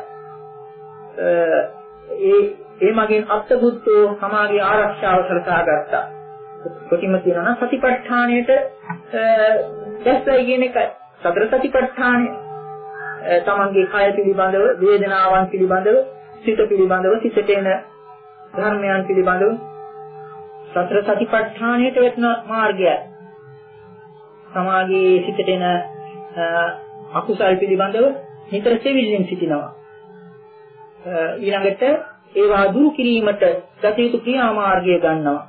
ඒ ඒ මගින් අත්බුද්ධෝ සමාගයේ ආරක්ෂාව සලසා ගත්තා. කොටිම කියනවා නම් සතිපට්ඨානයේට දැස්වයි කියන එකයි. සතර සතිපට්ඨානය තමන්ගේ කය පිළිබඳව, වේදනාවන් පිළිබඳව, සිත පිළිබඳව, සිතට එන ධර්මයන් පිළිබඳව සතර සතිපට්ඨානයට යන මාර්ගය. සමාගයේ සිතට එන අකුසල් පිළිබඳව නිතර සෙවිල්ලෙන් සිටිනවා. ඊළඟට ඒවා දුරු කිරීමට ගත යුතු ක්‍රියාමාර්ගය ගන්නවා.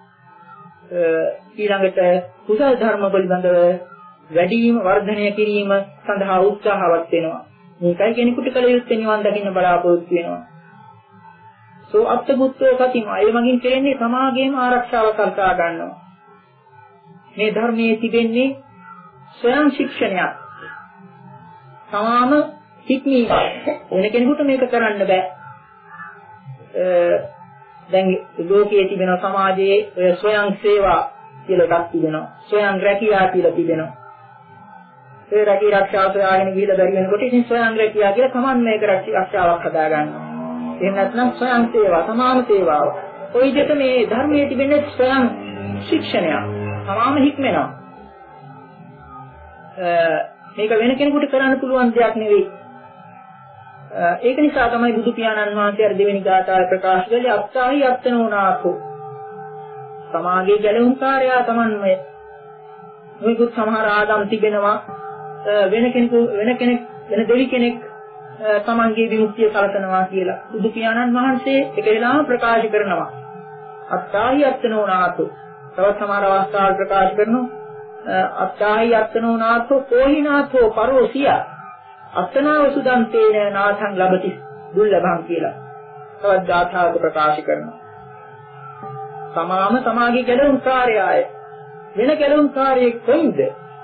ඊළඟට කුසල ධර්ම පිළිබඳව වැඩිම වර්ධනය කිරීම සඳහා උත්සාහවත් වෙනවා. මේකයි කෙනෙකුට කල යුත්තේ නිවන් දකින්න බලාපොරොත්තු වෙනවා. සෝ අත්බුද්ධෝ සතිම අය මගින් කෙරෙන්නේ සමාගයේම ආරක්ෂාව කරතා ගන්නවා. මේ ධර්මයේ තිබෙන්නේ ස්වයං ශික්ෂණයක්. තමාම හික්මීම. වෙන කෙනෙකුට මේක කරන්න බෑ. දැන් ලෝකයේ තිබෙන සමාජයේ ඔය ස්වයං සේවා කියලා එකක් තිබෙනවා. ස්වයං රැකියා කියලා තිබෙනවා. ඒ රැකී ආරක්ෂාව සොයාගෙන ගිහිල්ලා බැරි වෙනකොට ඉතින් ස්වයං රැකියා කියලා තමන් මේක ආරක්ෂාවක් හදා ගන්නවා. එහෙම නැත්නම් ස්වයං සේවා, සමාන සේවාව. ඔය විදිහට මේ ධර්මයේ තිබෙන ස්වයං ශික්ෂණය තමාම හික්මනවා. මේක වෙන කෙනෙකුට කරන්න පුළුවන් දෙයක් නෙවෙයි. ඒක නිසා තමයි බුදු පියාණන් වහන්සේ අර දෙවෙනි ගාථාවේ ප්‍රකාශ කළේ අත්තාහි අත්තනෝනාකෝ. සමාගයේ ගැලවුම් කාර්යය තමන්මය. මේකුත් සමහර ආගම් තිබෙනවා වෙන කෙනෙකු වෙන කෙනෙක් වෙන දෙවි කෙනෙක් තමන්ගේ විමුක්තිය සලසනවා කියලා. බුදු පියාණන් වහන්සේ ඒක වෙලාම ප්‍රකාශ කරනවා. අත්තාහි අත්තනෝනාකෝ. තවත් සමහර අවස්ථාවල් ප්‍රකාශ කරනවා අත්තාහි අත්තනෝනාකෝ කෝහිනාතෝ පරෝසියා අත්තනාව සුදන්තේන නාථං ලබති දුර්ලභං කියලා. තවත් ධාතාවක ප්‍රකාශ කරනවා. තමාම තමාගේ ගැලවුම් කාර්යය වෙන ගැලවුම් කාර්යයක් කොයිද?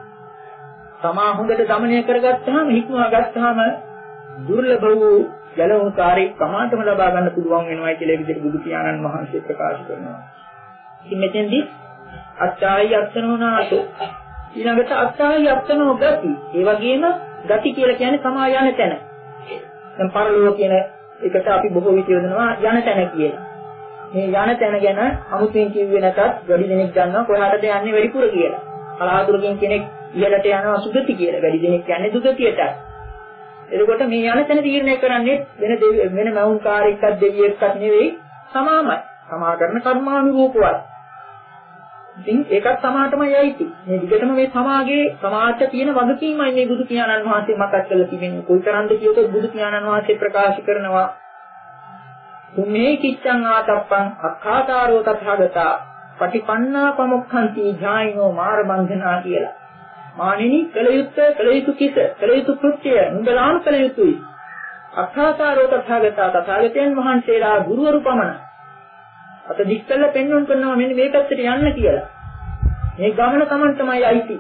තමා හොඳට දමනය කරගත්තාම හික්මවා ගත්තාම දුර්ලභ වූ ගැලවුම් කාර්යයක් තමාටම ලබා ගන්න පුළුවන් වෙනවා කියලා විදිහට බුදු පියාණන් වහන්සේ ප්‍රකාශ කරනවා. ඉතින් මෙතෙන්දී අත්තායි අත්තනෝනාතෝ ඊළඟට අත්තායි අත්තනෝ ගති. ඒ වගේම ගති කියලා කියන්නේ තමා යන තැන. දැන් පරලෝක කියන එකට අපි බොහෝ විට යොදනවා යන තැන කියලා. මේ යන තැන ගැන අමුතුවෙන් කිව්වේ නැතත් වැඩි දෙනෙක් දන්නවා කොහාටද යන්නේ වැඩිපුර කියලා. කලාතුරකින් කෙනෙක් ඉහළට යනවා සුගති කියලා. වැඩි දෙනෙක් යන්නේ දුගතියට. එතකොට මේ යන තැන තීරණය කරන්නේ වෙන වෙන මෞංකාරයක්වත් දෙවියෙක්වත් නෙවෙයි සමාමයි. සමා කරන කර්මානුරූපවත්. ඉතින් ඒකත් සමාටමයි යයිති. මේ විදිහටම මේ සමාගයේ සමාජයට තියෙන වගකීමයි මේ බුදු පියාණන් වහන්සේ මතක් කරලා තිබෙන්නේ. කොයිතරම්ද කියතොත් බුදු පියාණන් වහන්සේ ප්‍රකාශ කරනවා තුමේ කිච්ඡං ආතප්පං අක්ඛාතාරෝ තථාගතා පටිපන්නා පමුක්ඛන්ති ඥායිනෝ මාර බන්ධනා කියලා. මානිනි කල යුත්තේ කල යුතු කිස කල යුතු කෘත්‍ය නුඹලාම කල යුතුයි. අක්ඛාතාරෝ තථාගතා තථාගතයන් වහන්සේලා ගුරුවරු පමණ අත දික්කල පෙන්වන්න කරනවා මෙන්න මේ පැත්තට යන්න කියලා. මේ ගමන Taman තමයි අයිති.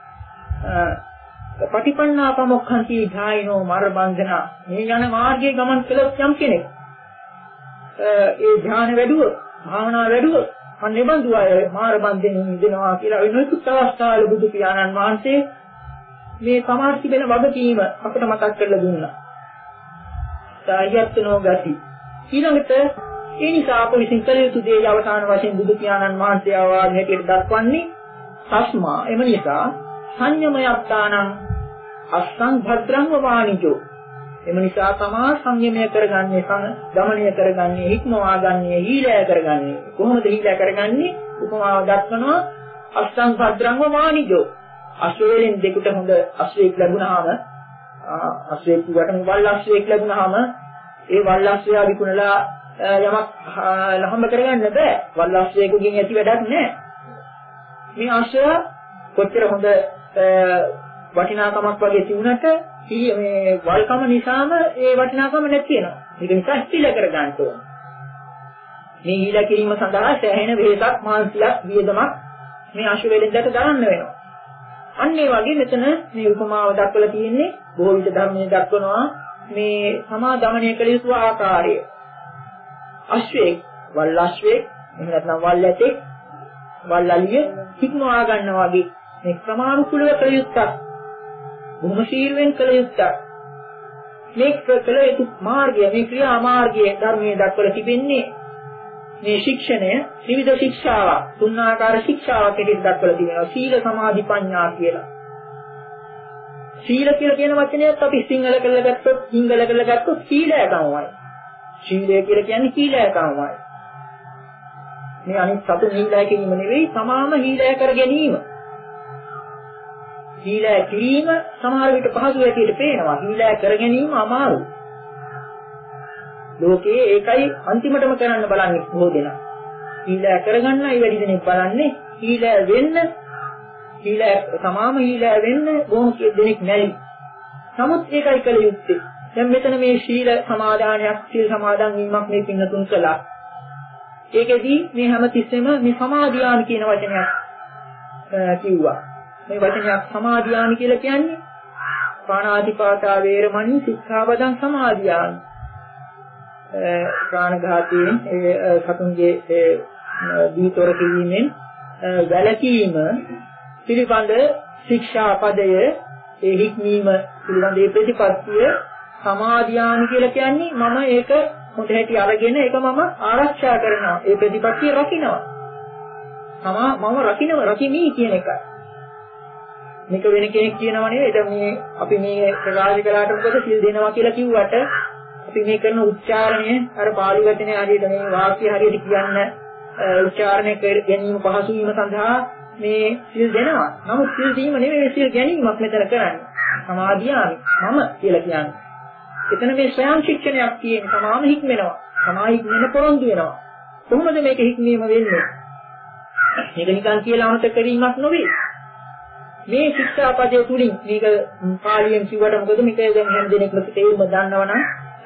පටිපන්නා පමුක්ඛන්ති ඥායිනෝ මාර බන්ධනා. මේ යන මාර්ගයේ ගමන් කළොත් යම් කෙනෙක් ඒ ධ්‍යාන වැඩුව, භාවනා වැඩුව, අනේ බඳු අය මාර බන්ධෙන් මිදෙනවා කියලා වෙනසුත් අවස්ථාවල බුදු පියාණන් වහන්සේ මේ සමාජ තිබෙන වගකීම අපට මතක් කරලා දුන්නා. සායත්තනෝ ගති. ඊළඟට ඒ නිසා අප විසින් කළ යුතු දේ අවසාන වශයෙන් බුදු පියාණන් වහන්සේ ආවාද හැටියට දක්වන්නේ සස්මා. එම නිසා සංයමයත්තානං අස්සං භද්‍රං වාණිජෝ. එම නිසා තමා සංයමය කරගන්නේ, දමනය කරගන්නේ, හික්මවා ගන්නේ, හීලය කරගන්නේ. කොහොමද හීලය කරගන්නේ? උපමාව දක්වනවා අස්සං භද්‍රං වාණිජෝ. අශ්වයෙන් දෙකට හොඳ අශ්වයෙක් ලැබුණාම අශ්වයෙක් වටම වල් අශ්වයෙක් ලැබුණාම ඒ වල් අශ්වයා විකුණලා යමක් ලහම්බ කරගන්න බෑ. වල් අශ්වයෙකුගෙන් ඇති වැඩක් නෑ. මේ ආශ්‍රය කොච්චර හොඳ වටිනාකමක් වගේ තිබුණට මේ වල්කම නිසාම ඒ වටිනාකම නැති වෙනවා. ඒක නිසා ස්ථිර කර ගන්න ඕන. මේ ඊළඟ කිරීම සඳහා සෑහෙන වේසක් මානසික වියදමක් මේ ආශ්‍රවයෙන් දැක ගන්න වෙනවා. අන්න ඒ වගේ මෙතන මේ උපමාව දක්වලා තියෙන්නේ බොහෝ විට ධර්මයේ දක්වනවා මේ සමා දමනය කළ යුතු ආකාරය. අශ්වයේ වල් අශ්වයේ එහෙම නැත්නම් වල් ඇතෙක් වල් අලිය හික්මවා ගන්නවා වගේ මේ ක්‍රමානුකූලව කළ යුත්තක්. බොහොම ශීර්වෙන් කළ යුත්තක්. මේ කළ යුතු මාර්ගය මේ ක්‍රියා මාර්ගයේ ධර්මයේ දක්වලා තිබෙන්නේ මේ ශික්ෂණය විවිධ ශික්ෂාවක් තුන් ආකාර ශික්ෂාවක් එකෙන් දක්වලා තියෙනවා. සීල සමාධි ප්‍රඥා කියලා. සීල කියලා කියන වචනයත් අපි සිංහල කරලා ගත්තොත් සිංහල කරලා ගත්තොත් සීලය තමයි. සීලය කියලා කියන්නේ සීලය තමයි. මේ අනිත් සතු හීලය කිරීම නෙවෙයි තමාම හීලය කර ගැනීම. හීලය කිරීම සමහර විට පහසු හැටියට පේනවා. හීලය කර ගැනීම අමාරුයි. ලෝකයේ ඒකයි අන්තිමටම කරන්න බලන්නේ බොහෝ දෙනා. හීලය කරගන්නයි වැඩි දෙනෙක් බලන්නේ. හීලය වෙන්න හීලය තමාම හීලය වෙන්න බොහෝ දෙනෙක් නැති. නමුත් ඒකයි කළ යුත්තේ. දැන් මෙතන මේ ශීල සමාදානයක් සීල සමාදන් වීමක් මේ පින්නතුන් කළා. ඒකෙදී මේ හැම තිස්සෙම මේ සමාදියාමි කියන වචනයක් කිව්වා. මේ වචනයක් සමාදියාමි කියලා කියන්නේ පාණාතිපාතා වේරමණී සික්ඛාපදං සමාදියාමි. ප්‍රාණඝාතයෙන් ඒ සතුන්ගේ දීතොර කිරීමෙන් වැළකීම පිළිබඳ ශික්ෂා පදය ඒ හික්මීම පිළිබඳ ඒ ප්‍රතිපත්තිය සමාදියාමි කියලා කියන්නේ මම ඒක හොඳ හැටි අරගෙන ඒක මම ආරක්ෂා කරනවා ඒ ප්‍රතිපත්තිය රකින්නවා තමා මම රකින්නවා රකිමි කියන එක මේක වෙන කෙනෙක් කියනවා නෙවෙයි දැන් මේ අපි මේ ප්‍රකාශ කළාට මොකද සිල් දෙනවා කියලා කිව්වට අපි මේ කරන උච්චාරණය අර පාලි වචනේ හරියට මේ වාක්‍ය හරියට කියන්න උච්චාරණය කර ගැනීම පහසු වීම සඳහා මේ සිල් දෙනවා. නමුත් සිල් දීම නෙවෙයි සිල් ගැනීමක් මෙතන කරන්නේ. සමාධියයි මම කියලා කියන්නේ. එතන මේ ස්වයං ශික්ෂණයක් කියන්නේ තමාම හික්මෙනවා. තමා හික්මෙන පොරොන්දු වෙනවා. කොහොමද මේක හික්මීම වෙන්නේ? මේක නිකන් කියලා අමතක කිරීමක් නෙවෙයි. මේ ශික්ෂාපදයේ තුලින් මේක පාලියෙන් කිව්වට මොකද මේක දැන් හැම දෙනෙක්ම තේරුම දන්නවනම්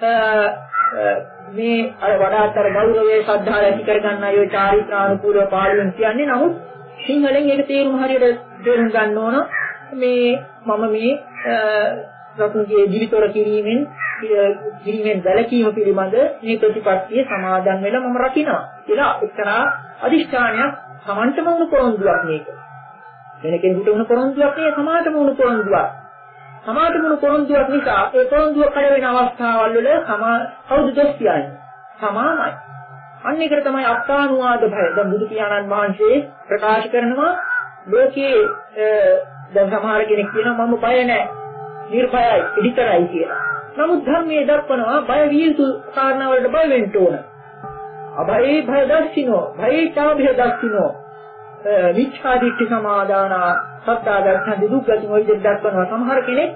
මේ අර වඩාත් අර ගෞරවයේ ශ්‍රද්ධාව ඇති කර ගන්න අය චාරිත්‍රානුකූලව පාළුවෙන් කියන්නේ නමුත් සිංහලෙන් ඒක තේරුම හරියට තේරුම් ගන්න ඕන මේ මම මේ රතුන්ගේ ජීවිතවල කිරීමෙන් කිරීමෙන් වැළකීම පිළිබඳ මේ ප්‍රතිපත්තිය සමාදන් වෙලා මම රකින්නවා කියලා එක්තරා අදිෂ්ඨානයක් සමන්තම වුණු පොරොන්දුවක් මේක. වෙන කෙනෙකුට වුණු පොරොන්දුවක් නෙවෙයි සමාජයට වුණු පොරොන්දුවක්. සමාජයට වුණු පොරොන්දුවක් නිසා ඒ පොරොන්දුව කඩ වෙන අවස්ථාවල් වල සමා කවුද දොස් කියන්නේ? සමාමයි. අන්න ඒකට තමයි අත්තානුවාද භය. දැන් බුදු පියාණන් වහන්සේ ප්‍රකාශ කරනවා ලෝකයේ දැන් සමහර කෙනෙක් කියනවා මම බය නැහැ. නිර්භයයි, පිළිතරයි කියලා. නමුත් ධර්මයේ දක්වනවා බය විය යුතු කාරණා වලට බය වෙන්න ඕන. අභයේ භය දර්ශිනෝ, භයේ ඡාභය දර්ශිනෝ. විච්ඡාදිට්ඨි සමාදානා සත්තා දර්ශන දුක්ගති මොයිද දක්වනවා. සමහර කෙනෙක්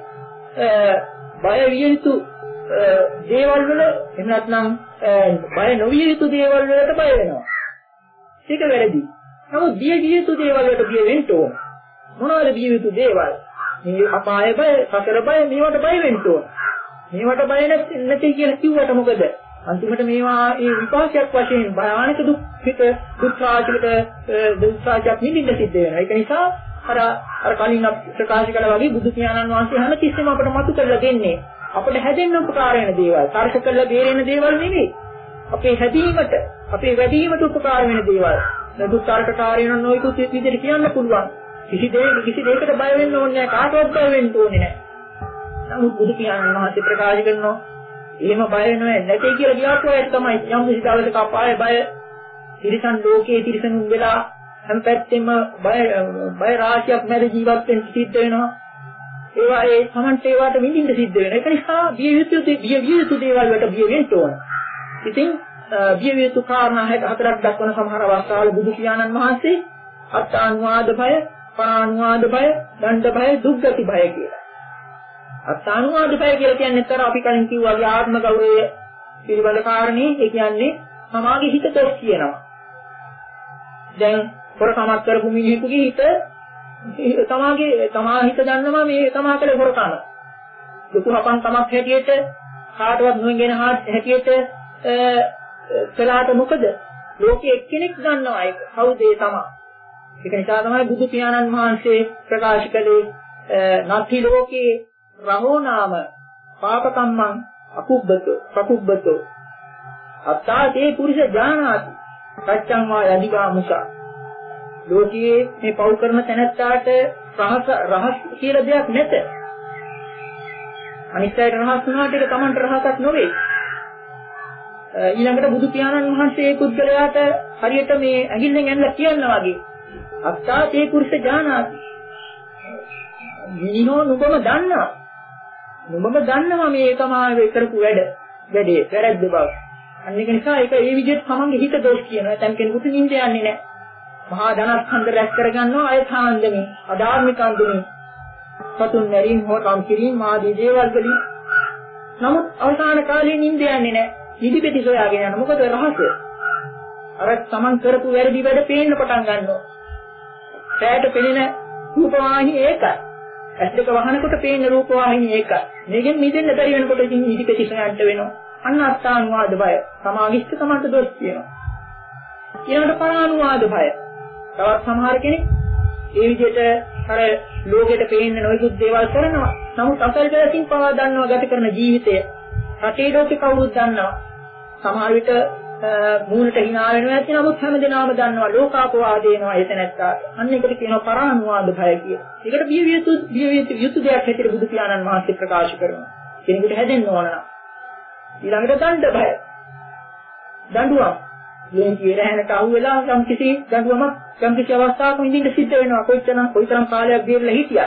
බය විය යුතු දේවල් වල එහෙම නැත්නම් බය නොවිය යුතු දේවල් වලට බය වෙනවා. ඒක වැරදි. නමුත් බිය විය යුතු දේවල් වලට බිය වෙන්න ඕන. මොනවාද බිය යුතු දේවල්? මේ අපාය බය, සතර බය මේවට බය වෙන්න ඕන. මේවට බය නැති කියලා කිව්වට මොකද? අන්තිමට මේවා ඒ විපාකයක් වශයෙන් භයානක දුක් පිට දුක්ඛාචිත දුක්ඛාචක් නිදින්න සිද්ධ වෙනවා. ඒක නිසා අර අර කලින් ප්‍රකාශ කළා වගේ බුදු පියාණන් වහන්සේ හැමතිස්සෙම අපට මතු කරලා දෙන්නේ අපිට හැදෙන්න උපකාර වෙන දේවල්, තර්ක කරලා බේරෙන දේවල් නෙවෙයි. අපේ හැදීමට, අපේ වැඩිවීමට උපකාර වෙන දේවල්. නමුත් තර්කකාරීන් නොයෙකුත් විදිහට කියන්න පුළුවන්. කිසි දෙයක කිසි දෙයකට බය වෙන්න ඕනේ නැහැ, කාටවත් බය වෙන්න ඕනේ නැහැ. නමුත් බුදු පියාණන් වහන්සේ ප්‍රකාශ කරනවා එහෙම බය වෙන්නේ නැtei කියලා කියවට ඔය තමයි යම් කිසි දවසක අපායේ බය තිරිසන් ලෝකයේ තිරිසනුන් වෙලා හැම පැත්තෙම බය බය රාශියක් මැද ජීවත් වෙන්න සිද්ධ වෙනවා. ඒවා ඒ සමන්ට ඒවට විඳින්න සිද්ධ වෙනවා. ඒක නිසා බිය යුතු බිය විය යුතු දේවල් වලට බිය වෙන්න ඕන. ඉතින් බිය විය යුතු කාරණා හතරක් දක්වන සමහර අවස්ථාවල බුදු පියාණන් වහන්සේ අත්තානුවාද භය, පරානුවාද භය, දණ්ඩ භය, දුක්ගති භය කියලා. අත්තානුවාද භය කියලා කියන්නේ තර අපි කලින් කිව්වාගේ ආත්ම ගෞරවය පිළිබඳ කාරණේ. ඒ කියන්නේ සමාගේ හිත දොස් කියනවා. දැන් හොරකමක් කරපු මිනිහෙකුගේ හිත තමාගේ තමා හිත දන්නවා මේ තමා කළ හොරකම. දුක හපන් තමක් හැටියට කාටවත් නොගෙන හැටියට කළාට මොකද? ලෝකයේ එක්කෙනෙක් දන්නවා ඒක. කවුද ඒ තමා? ඒක නිසා තමයි බුදු පියාණන් වහන්සේ ප්‍රකාශ කළේ නත්ති ලෝකේ රහෝ නාම පාපකම්මං අකුබ්බතෝ පකුබ්බතෝ අත්තාතේ පුරිස ඥානාති සත්‍යං වා යදිවා මුසා. ලෝකයේ මේ පව් කරන තැනැත්තාට රහස රහස් කියලා දෙයක් නැත. අනිත්‍යයට රහස් වුණාට ඒක Tamanට රහසක් නොවේ. ඊළඟට බුදු පියාණන් වහන්සේ පුද්ගලයාට හරියට මේ ඇඟිල්ලෙන් ඇනලා කියනවා වගේ අත්තාතේ පුරිස ඥානාති. මිනිහෝ නුඹම දන්නවා. නුඹම දන්නවා මේ තමයි කරපු වැඩ වැඩේ වැරද්ද බව. අන්න ඒක නිසා ඒක ඒ විදිහට තමන්ගේ හිත දෝෂ කියනවා. දැන් කෙනෙකුට නිින්ද යන්නේ නැහැ. මහා ධනස්කන්ධ රැස් කරගන්නවා අය ඡාන්දනේ අධාර්මික අන්දනේ සතුන් මැරීම හොරකම් කිරීම ආදී දේවල් වලින්. නමුත් අවසාන කාලේ නිින්ද යන්නේ නැහැ. නිදිපෙති සොයාගෙන යන මොකද රහස? අර තමන් කරපු වැරදි වැඩ පේන්න පටන් ගන්නවා. පැයට පෙනෙන රූපවාහිනිය ඒකයි. ඇස් දෙක වහනකොට පේන රූපවාහිනිය ඒකයි. මේකෙන් මිදෙන්න බැරි වෙනකොට ඉතින් නිදිපෙති සොයන්ට වෙනවා. අන්න අත්තානුවාද භය. සමාගිෂ්ඨ සමන්ත දොස් කියනවා. ඊළඟට පරානුවාද භය. තවත් සමහර කෙනෙක් ඒ විදිහට අර ලෝකෙට පේන්න නොයෙකුත් දේවල් කරනවා. නමුත් අසල්වැසින් පවා දන්නවා ගත කරන ජීවිතය. රටේ ලෝකේ කවුරුත් දන්නවා. සමහර විට මූණට hina වෙනවා ඇති නමුත් හැමදෙනාම දන්නවා ලෝකාපවාදේනවා එත නැත්තා. අන්න ඒකට කියනවා පරානුවාද භය කියලා. ඒකට බිය විය යුතු බිය විය යුතු දෙයක් හැටියට බුදු පියාණන් වහන්සේ ප්‍රකාශ කරනවා. කෙනෙකුට හැදෙන්න ඕන නම් ඊළඟට දණ්ඩ භය. දඬුවම්. මේ කිරහැනට අහු වෙලා යම් කිසි දඬුවමක් යම් කිසි අවස්ථාවක විඳින්න සිද්ධ වෙනවා. කොයිතරම් කොයිතරම් කාලයක් බේරලා හිටියත්.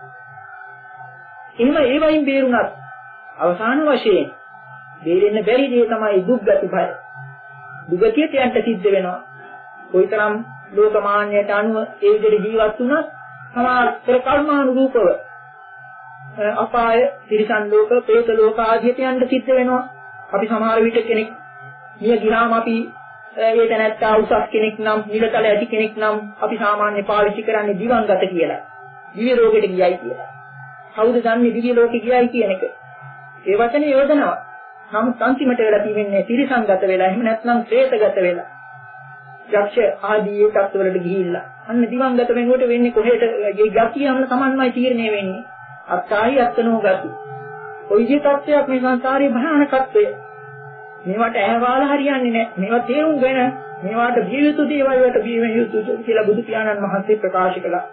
එහෙම ඒ වයින් බේරුණත් අවසාන වශයෙන් බේරෙන්න බැරි දේ තමයි දුක්ගති භය. දුගතියට යන්න සිද්ධ වෙනවා. කොයිතරම් ලෝකමාන්‍යයට අනුව ඒ විදිහට ජීවත් වුණත් සමාජ කර්මානුරූපව අපාය, තිරිසන් ලෝක, പ്രേත ලෝක ආදියට යන්න සිද්ධ වෙනවා. අපි සමහර විට කෙනෙක් මිය ගියාම අපි ඒ තැනැත්තා උසස් කෙනෙක් නම්, නිලතල ඇති කෙනෙක් නම් අපි සාමාන්‍ය පාවිච්චි කරන්නේ දිවංගත කියලා. දිව්‍ය ලෝකෙට ගියයි කියලා. කවුද දන්නේ දිව්‍ය ලෝකෙ ගියයි කියන එක? ඒ වචනේ යොදනවා. නමුත් අන්තිමට වෙලා තියෙන්නේ තිරිසන්ගත වෙලා, එහෙම නැත්නම් പ്രേතගත වෙලා. යක්ෂ ආදී ඒ තත්ත්වවලට ගිහිල්ලා. අන්න දිවංගත වෙනකොට වෙන්නේ කොහෙට? ඒ යක්ෂයම තමන්මයි තීරණය වෙන්නේ. අත්තායි අත්නෝ ගති. ඔය ජී තත්ත්වයක් මේ සංසාරේ භයානකත්වය. මේවට ඇහැවාල හරියන්නේ නැහැ. මේවා තේරුම් ගන්න මේවට බිය යුතු දේවල් වලට බිය වෙ යුතු කියලා බුදු පියාණන් වහන්සේ ප්‍රකාශ කළා.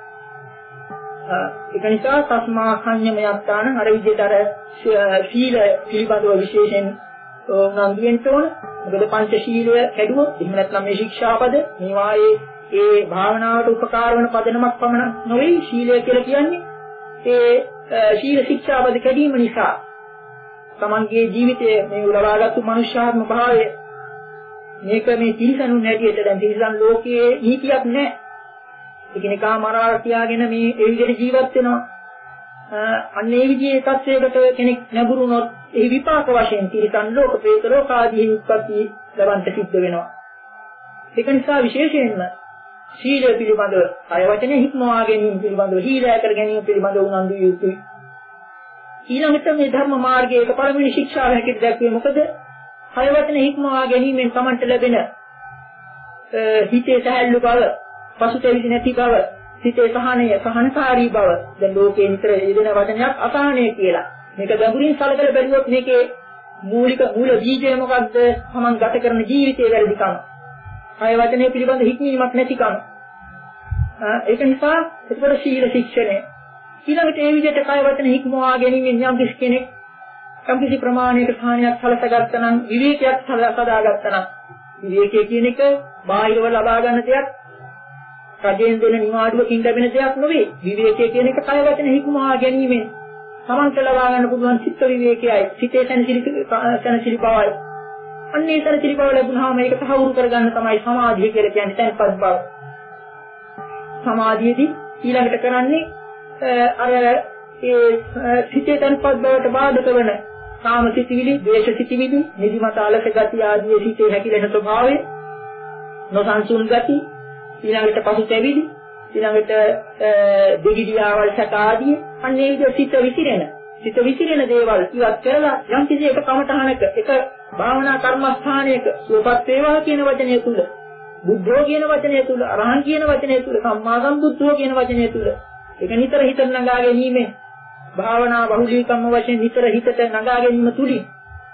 ඒක නිසා සස්මා සංයමයත්තාන අර විදිහට අර සීල පිළිබඳව විශේෂයෙන් උනන්දු වෙන්න ඕන. මොකද පංච ශීලය කැඩුවොත් එහෙම නැත්නම් මේ ශික්ෂාපද මේවායේ ඒ භාවනාවට උපකාර වන පදනමක් පමණ නොවේ ශීලය කියලා කියන්නේ. ඒ ශීල ශික්ෂාපද කැඩීම නිසා තමන්ගේ ජීවිතයේ මේ උලවාගත්තු මනුෂ්‍යාත්ම භාවය මේක මේ තිරිසනුන් හැටියට දැන් තිරිසන් ලෝකයේ නීතියක් නැහැ. එකිනෙකා මරා තියාගෙන මේ ඒ විදිහට ජීවත් වෙනවා. අන්න ඒ විදිහේ තත්ත්වයකට කෙනෙක් නැඹුරුනොත් ඒ විපාක වශයෙන් තිරිසන් ලෝක, പ്രേත ලෝක ආදී උත්පත්ති ලබන්න සිද්ධ වෙනවා. ඒක නිසා විශේෂයෙන්ම සීලය පිළිබඳව, කය වචනේ හික්මවා ගැනීම පිළිබඳව, හීලය කර ගැනීම පිළිබඳව උනන්දු විය යුතුයි. ඊළඟට මේ ධර්ම මාර්ගයක පළවෙනි ශික්ෂාව හැටියට දැක්වේ මොකද? කය වචනේ හික්මවා ගැනීමෙන් තමන්ට ලැබෙන හිතේ සැහැල්ලු බව, පසුතැවිලි නැති බව, හිතේ සහනය, සහනකාරී බව. දැන් ලෝකේ නිතර යෙදෙන වචනයක් අසහනය කියලා. මේක ගැඹුරින් සැලකලා බැලුවොත් මේකේ මූලික මූල බීජය මොකක්ද? තමන් ගත කරන ජීවිතයේ වැරදිකම. කය වචනේ පිළිබඳ හික්මීමක් නැතිකම. ඒක නිසා ඒකට සීල ශික්ෂණය. ඊළඟට ඒ විදිහට කය වචන හික්මවා ගැනීමෙන් යම් කිසි කෙනෙක් යම් කිසි ප්‍රමාණයක සාහනයක් සලසගත්තා නම්, විවේකයක් සදාගත්තා නම්, විවේකයේ කියන එක බාහිරව ලබා ගන්න දෙයක්, රජෙන් දෙන නිවාඩුවකින් ලැබෙන දෙයක් නෙවෙයි. විවේකයේ කියන එක කය වචන හික්මවා ගැනීමෙන් තමන්ට ලබා ගන්න පුළුවන් චිත්ත විවේකයයි, සිතේ සැනසිලි සැනසිලි බවයි. අන්නේ සැනසිලි බව ලැබුණාම ඒක තහවුරු කරගන්න තමයි සමාධිය කියලා කියන්නේ, තැන්පත් බව. සමාධියදී ඊළඟට කරන්නේ අර ඒ සිතේ තන්පත් බවට බාධක වන කාම සිතිවිලි, ද්වේෂ සිතිවිලි, නිදිමත, අලස ගති ආදී සිතේ හැකිලෙන ස්වභාවය, නොසන්සුන් ගති, ඊළඟට පසුතැවිලි, ඊළඟට දෙගිඩියාවල් සැක ආදී අන්නේ විදිහට සිත විසිරෙන. සිත විසිරෙන දේවල් ඉවත් කරලා යම් කිසි එක කමඨහනක එක භාවනා කර්මස්ථානයක සුවපත් වේවා කියන වචනය තුල, බුද්ධෝ කියන වචනය තුල, අරහං කියන වචනය තුල, සම්මා සම්බුද්ධෝ කියන වචනය තුල ඒක නිතර හිත නගා ගැනීමෙන් භාවනා බහුලීකම්ම වශයෙන් නිතර හිතට නගා ගැනීම තුලින්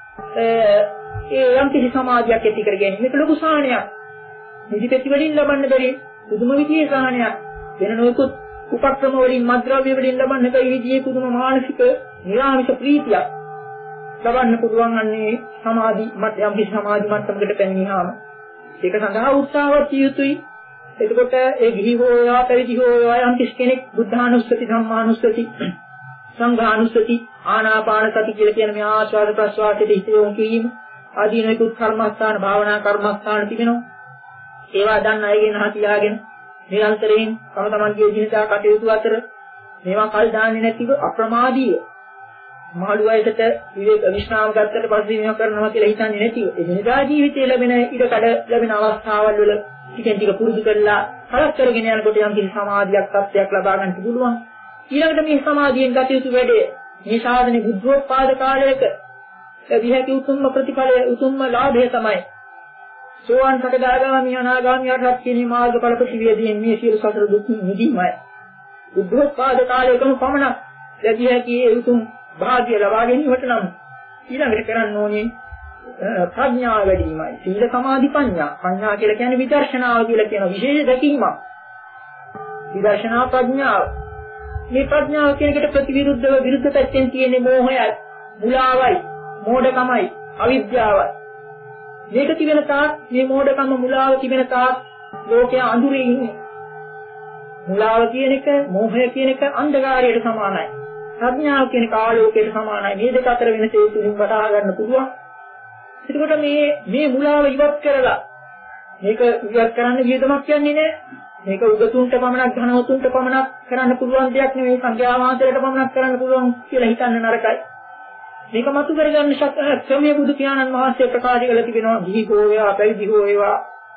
ඒ යම් කිසි සමාධියක් ඇති කර ගැනීම මේක ලොකු සාහනයක්. නිදිපෙති වලින් ලබන්න බැරි පුදුම විදිහේ සාහනයක්. වෙන නොයෙකුත් උපක්‍රම වලින් මද්ද්‍රව්‍ය වලින් ලබන්න බැරි විදිහේ පුදුම මානසික නිරාමිෂ ප්‍රීතියක් ලබන්න පුළුවන් අන්නේ සමාධි මත යම් කිසි සමාධි මට්ටමකට පැමිණීම. ඒක සඳහා උත්සාහවත් යුතුයි. එතකොට ඒ ගිහි හෝ යා පැවිදි හෝ යා යම් කිසි කෙනෙක් බුද්ධානුස්සති, ධම්මානුස්සති, සංඝානුස්සති, ආනාපාන සති කියලා කියන මේ ආස්වාද ප්‍රස්වාසයේ හිත යොමු කිරීම ආදී නොයෙකුත් කර්මස්ථාන, භාවනා කර්මස්ථාන තිබෙනවා. ඒවා දන්න අයගෙන් අහතියාගෙන නිරන්තරයෙන් තම තමන්ගේ ජීවිතා කටයුතු අතර මේවා කල් දාන්නේ නැතිව අප්‍රමාදීව මහලු වයසට විවේක විශ්‍රාම ගත්තට පස්සේ මේවා කරනවා කියලා හිතන්නේ නැතිව එදිනදා ජීවිතයේ ලැබෙන ඉඩකඩ ලැබෙන අවස්ථාවල් වල ටිකෙන් ටික පුරුදු කරලා හලක් කරගෙන යනකොට යම් කිසි සමාධියක් තත්ත්වයක් ලබා ගන්න පුළුවන්. ඊළඟට මේ සමාධියෙන් ගත යුතු වැඩේ මේ සාධනේ බුද්ධෝත්පාද කාලයක ලැබිය හැකි උතුම්ම ප්‍රතිඵලය, උතුම්ම ලාභය තමයි සෝවාන් සකදාගාමී අනාගාමී අරහත් කියන මාර්ගඵල ප්‍රතිවේදයෙන් මේ සියලු සතර දුක් නිදීමයි. බුද්ධෝත්පාද කාලයකම පමණ ලැබිය හැකි උතුම් භාග්‍ය ලබා ගැනීමට නම් ඊළඟට කරන්න ඕනේ ප්‍රඥාව වැඩි වීමයි. සීල සමාධි ප්‍රඥා. ප්‍රඥා කියලා කියන්නේ විදර්ශනාව කියලා කියන විශේෂ දැකීමක්. විදර්ශනා ප්‍රඥාව. මේ ප්‍රඥාව කියන එකට ප්‍රතිවිරුද්ධව විරුද්ධ පැත්තෙන් තියෙන මෝහයයි, මුලාවයි, මෝඩකමයි, අවිද්‍යාවයි. මේක තිබෙන තාක් මේ මෝඩකම මුලාව තිබෙන තාක් ලෝකයේ අඳුරේ ඉන්නේ. මුලාව කියන එක, මෝහය කියන එක අන්ධකාරයට සමානයි. ප්‍රඥාව කියන කාලෝකයට සමානයි. මේ දෙක අතර වෙනස ඒ තුලින් වටහා ගන්න පුළුවන්. එතකොට මේ මේ මුලාව ඉවත් කරලා මේක ඉවත් කරන්න වියදමක් යන්නේ නැහැ. මේක උගතුන්ට පමණක් ධනවතුන්ට පමණක් කරන්න පුළුවන් දෙයක් නෙවෙයි, සංඝයා වහන්සේලාට පමණක් කරන්න පුළුවන් කියලා හිතන්න නරකයි. මේක මතු කරගන්න ක්‍රමයේ බුදු පියාණන් වහන්සේ ප්‍රකාශ කළ තිබෙනවා. ගිහි හෝ වේවා, පැවිදි හෝ වේවා.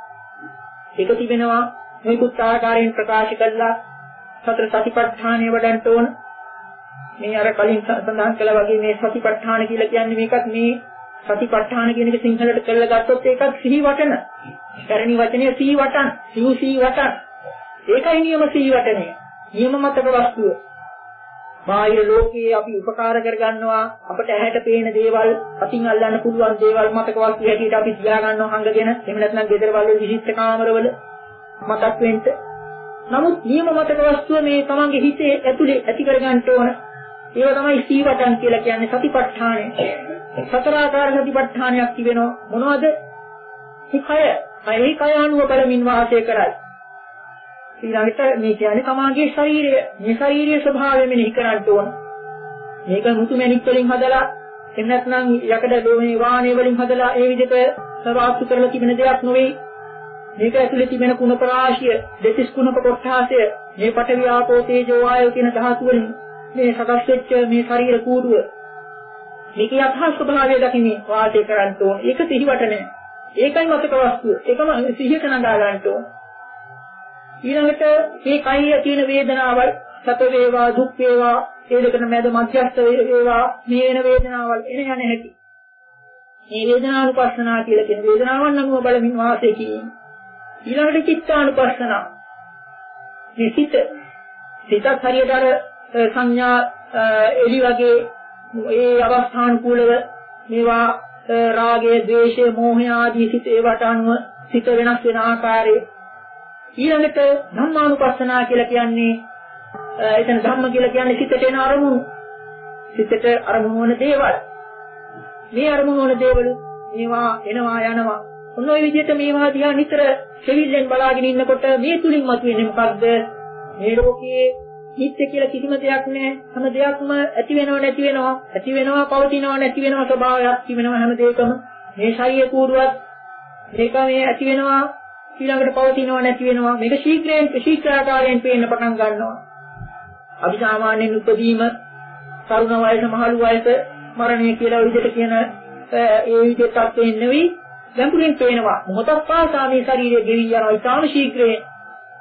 ඒක තිබෙනවා මේකුත් ආකාරයෙන් ප්‍රකාශ කළා. සතර සතිපට්ඨානය වඩන්න ඕන. මේ අර කලින් සඳහන් කළා වගේ මේ සතිපට්ඨාන කියලා කියන්නේ මේකත් මේ සතිපට්ඨාන කියන එක සිංහලට කරලා ගත්තොත් ඒකත් සිහි වටන. පැරණි වචනය සිහි වටන, සිහි සිහි වටන. ඒකයි නියම සිහි වටනය. නියම මතක වස්තුව. බාහිර ලෝකයේ අපි උපකාර කරගන්නවා, අපට ඇහැට පේන දේවල්, අතින් අල්ලන්න පුළුවන් දේවල් මතක වස්තු හැටියට අපි තියා ගන්නවා හංගගෙන. එහෙම නැත්නම් ගෙදරවල විශිෂ්ට කාමරවල මතක් වෙන්න. නමුත් නියම මතක වස්තුව මේ තමන්ගේ හිතේ ඇතුලේ ඇති කරගන්න ඕන. ඒක තමයි සිහි වටන් කියලා කියන්නේ සතිපට්ඨානය. සතර ආකාර සතිපට්ඨානයක් තිබෙනවා. මොනවද? මේ කය, මේ කය අනුව බලමින් වාසය කරයි. ඊළඟට මේ කියන්නේ තමාගේ ශරීරය, මේ ශාරීරික ස්වභාවය මෙනෙහි කරන්න ඕන. මේක මුතු මැණික් වලින් හදලා, එහෙම නැත්නම් යකඩ මේ වාහනේ වලින් හදලා ඒ විදිහට සවාස්තු කරලා තිබෙන දෙයක් නෙවෙයි. මේක ඇතුලේ තිබෙන කුණප රාශිය, දෙතිස් කුණප කොටාසය, මේ පඨවි ආපෝ තේජෝ වායෝ කියන ධාතු වලින් මේ සකස් වෙච්ච මේ ශරීර කූඩුව. මේක යථා ස්වභාවය දකින්නේ වාසය කරන්න ඕන. ඒක සිහිවටනේ. ඒකයි මතක වස්තුව. ඒකම සිහියට නගා ගන්න ඕන. ඊළඟට මේ කයියේ තියෙන වේදනාවල්, සැප වේවා, දුක් වේවා, ඒ දෙකම මැද මධ්‍යස්ථ වේවා, මේ වෙන වේදනාවල් එන යන හැටි. මේ වේදනානුපස්සනා කියලා කියන වේදනාවන් අනුව බලමින් වාසය කිරීම. ඊළඟට චිත්තානුපස්සනා. මේ සිත සිතත් හරියට අර සංඥා එලි වගේ ඒ අවස්ථානුකූලව මේවා රාගය, ද්වේෂය, මෝහය ආදී සිත ඒවට අනුව සිත වෙනස් වෙන ආකාරය. ඊළඟට ධම්මානුපස්සනා කියලා කියන්නේ එතන ධම්ම කියලා කියන්නේ සිතට එන අරමුණු. සිතට අරමුණු වන දේවල්. මේ අරමුණු වන දේවල් මේවා එනවා යනවා. ඔන්න ඔය විදිහට මේවා දිහා නිතර දෙවිල්ලෙන් බලාගෙන ඉන්නකොට මේ තුලින් මතුවෙන්නේ මොකද්ද? මේ ලෝකයේ නිත්‍ය කියලා කිසිම දෙයක් නැහැ. හැම දෙයක්ම ඇති වෙනව නැති වෙනවා. ඇති වෙනවා පවතිනව නැති වෙනවා ස්වභාවයක් තිබෙනවා හැම දෙයකම. මේ ශරීර කූඩුවත් මේක මේ ඇති වෙනවා ඊළඟට පවතිනව නැති වෙනවා. මේක ශීඝ්‍රයෙන් ශීඝ්‍රාකාරයෙන් පේන්න පටන් ගන්නවා. අපි සාමාන්‍යයෙන් උපදීම තරුණ වයස, මහලු වයස, මරණය කියලා විදිහට කියන ඒ විදිහට තත්ත්වෙන්නේ නෙවෙයි. ගැඹුරින් පේනවා. මොහොතක් පාසා මේ ශරීරය ගෙවි යනවා ඉතාම ශීඝ්‍රයෙන්.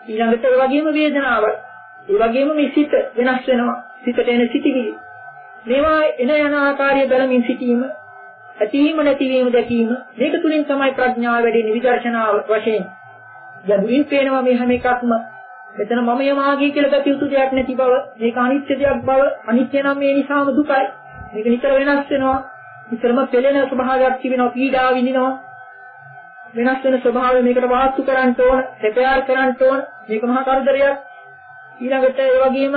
ඊළඟට ඒ වගේම වේදනාව. ඒ වගේම මේ සිත වෙනස් වෙනවා. සිතට එන සිටිවිලි. මේවා එන යන ආකාරය බලමින් සිටීම, ඇතිවීම නැතිවීම දැකීම, මේක තුලින් තමයි ප්‍රඥාව වැඩෙන්නේ විදර්ශනාව වශයෙන්. යදුරින් පේනවා මේ හැම එකක්ම මෙතන මමය මාගේ කියලා ගත යුතු දෙයක් නැති බව, මේක අනිත්‍ය දෙයක් බව, අනිත්‍ය නම් මේ නිසාම දුකයි. මේක නිතර වෙනස් වෙනවා. නිතරම පෙළෙන ස්වභාවයක් තිබෙනවා, පීඩාව විඳිනවා. වෙනස් වෙන ස්වභාවය මේකට වාස්තු කරන්න ඕන, ප්‍රත්‍යාර කරන්න ඕන. මේක මහා කරදරයක්. ඊළඟට ඒ වගේම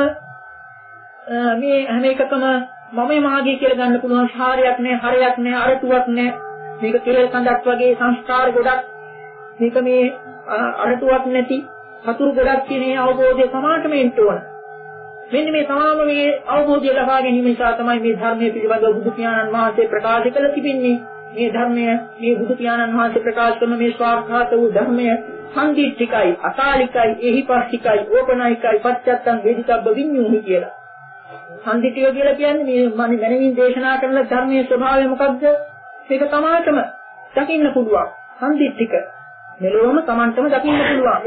මේ හැම එකකම මමයි මාගේ කියලා ගන්න පුළුවන් සාරයක් නැහැ, හරයක් නැහැ, අරටුවක් නැහැ. මේක කෙලෙල් කඳක් වගේ සංස්කාර ගොඩක්. මේක මේ අරටුවක් නැති සතුරු ගොඩක් කියන අවබෝධය සමානටම එන්න ඕන. මෙන්න මේ තමාම මේ අවබෝධය ලබා ගැනීම නිසා තමයි මේ ධර්මයේ පිළිබඳව බුදු පියාණන් වහන්සේ ප්‍රකාශ කළ තිබෙන්නේ. මේ ධර්මය මේ බුදු පියාණන් වහන්සේ ප්‍රකාශ කරන මේ ස්වාර්ථාත වූ ධර්මය සංදීප්තිකයි, අකාලිකයි, එහිපස්තිකයි, ඕපනායිකයි, පච්චත්තං වේදිතබ්බ විඤ්ඤුහි කියලා. සංදිතිය කියලා කියන්නේ මේ මම මනමින් දේශනා කරන ධර්මයේ ස්වභාවය මොකක්ද? මේක තමාටම දකින්න පුළුවන්. සංදිත්තික. මෙලොවම Tamanටම දකින්න පුළුවන්.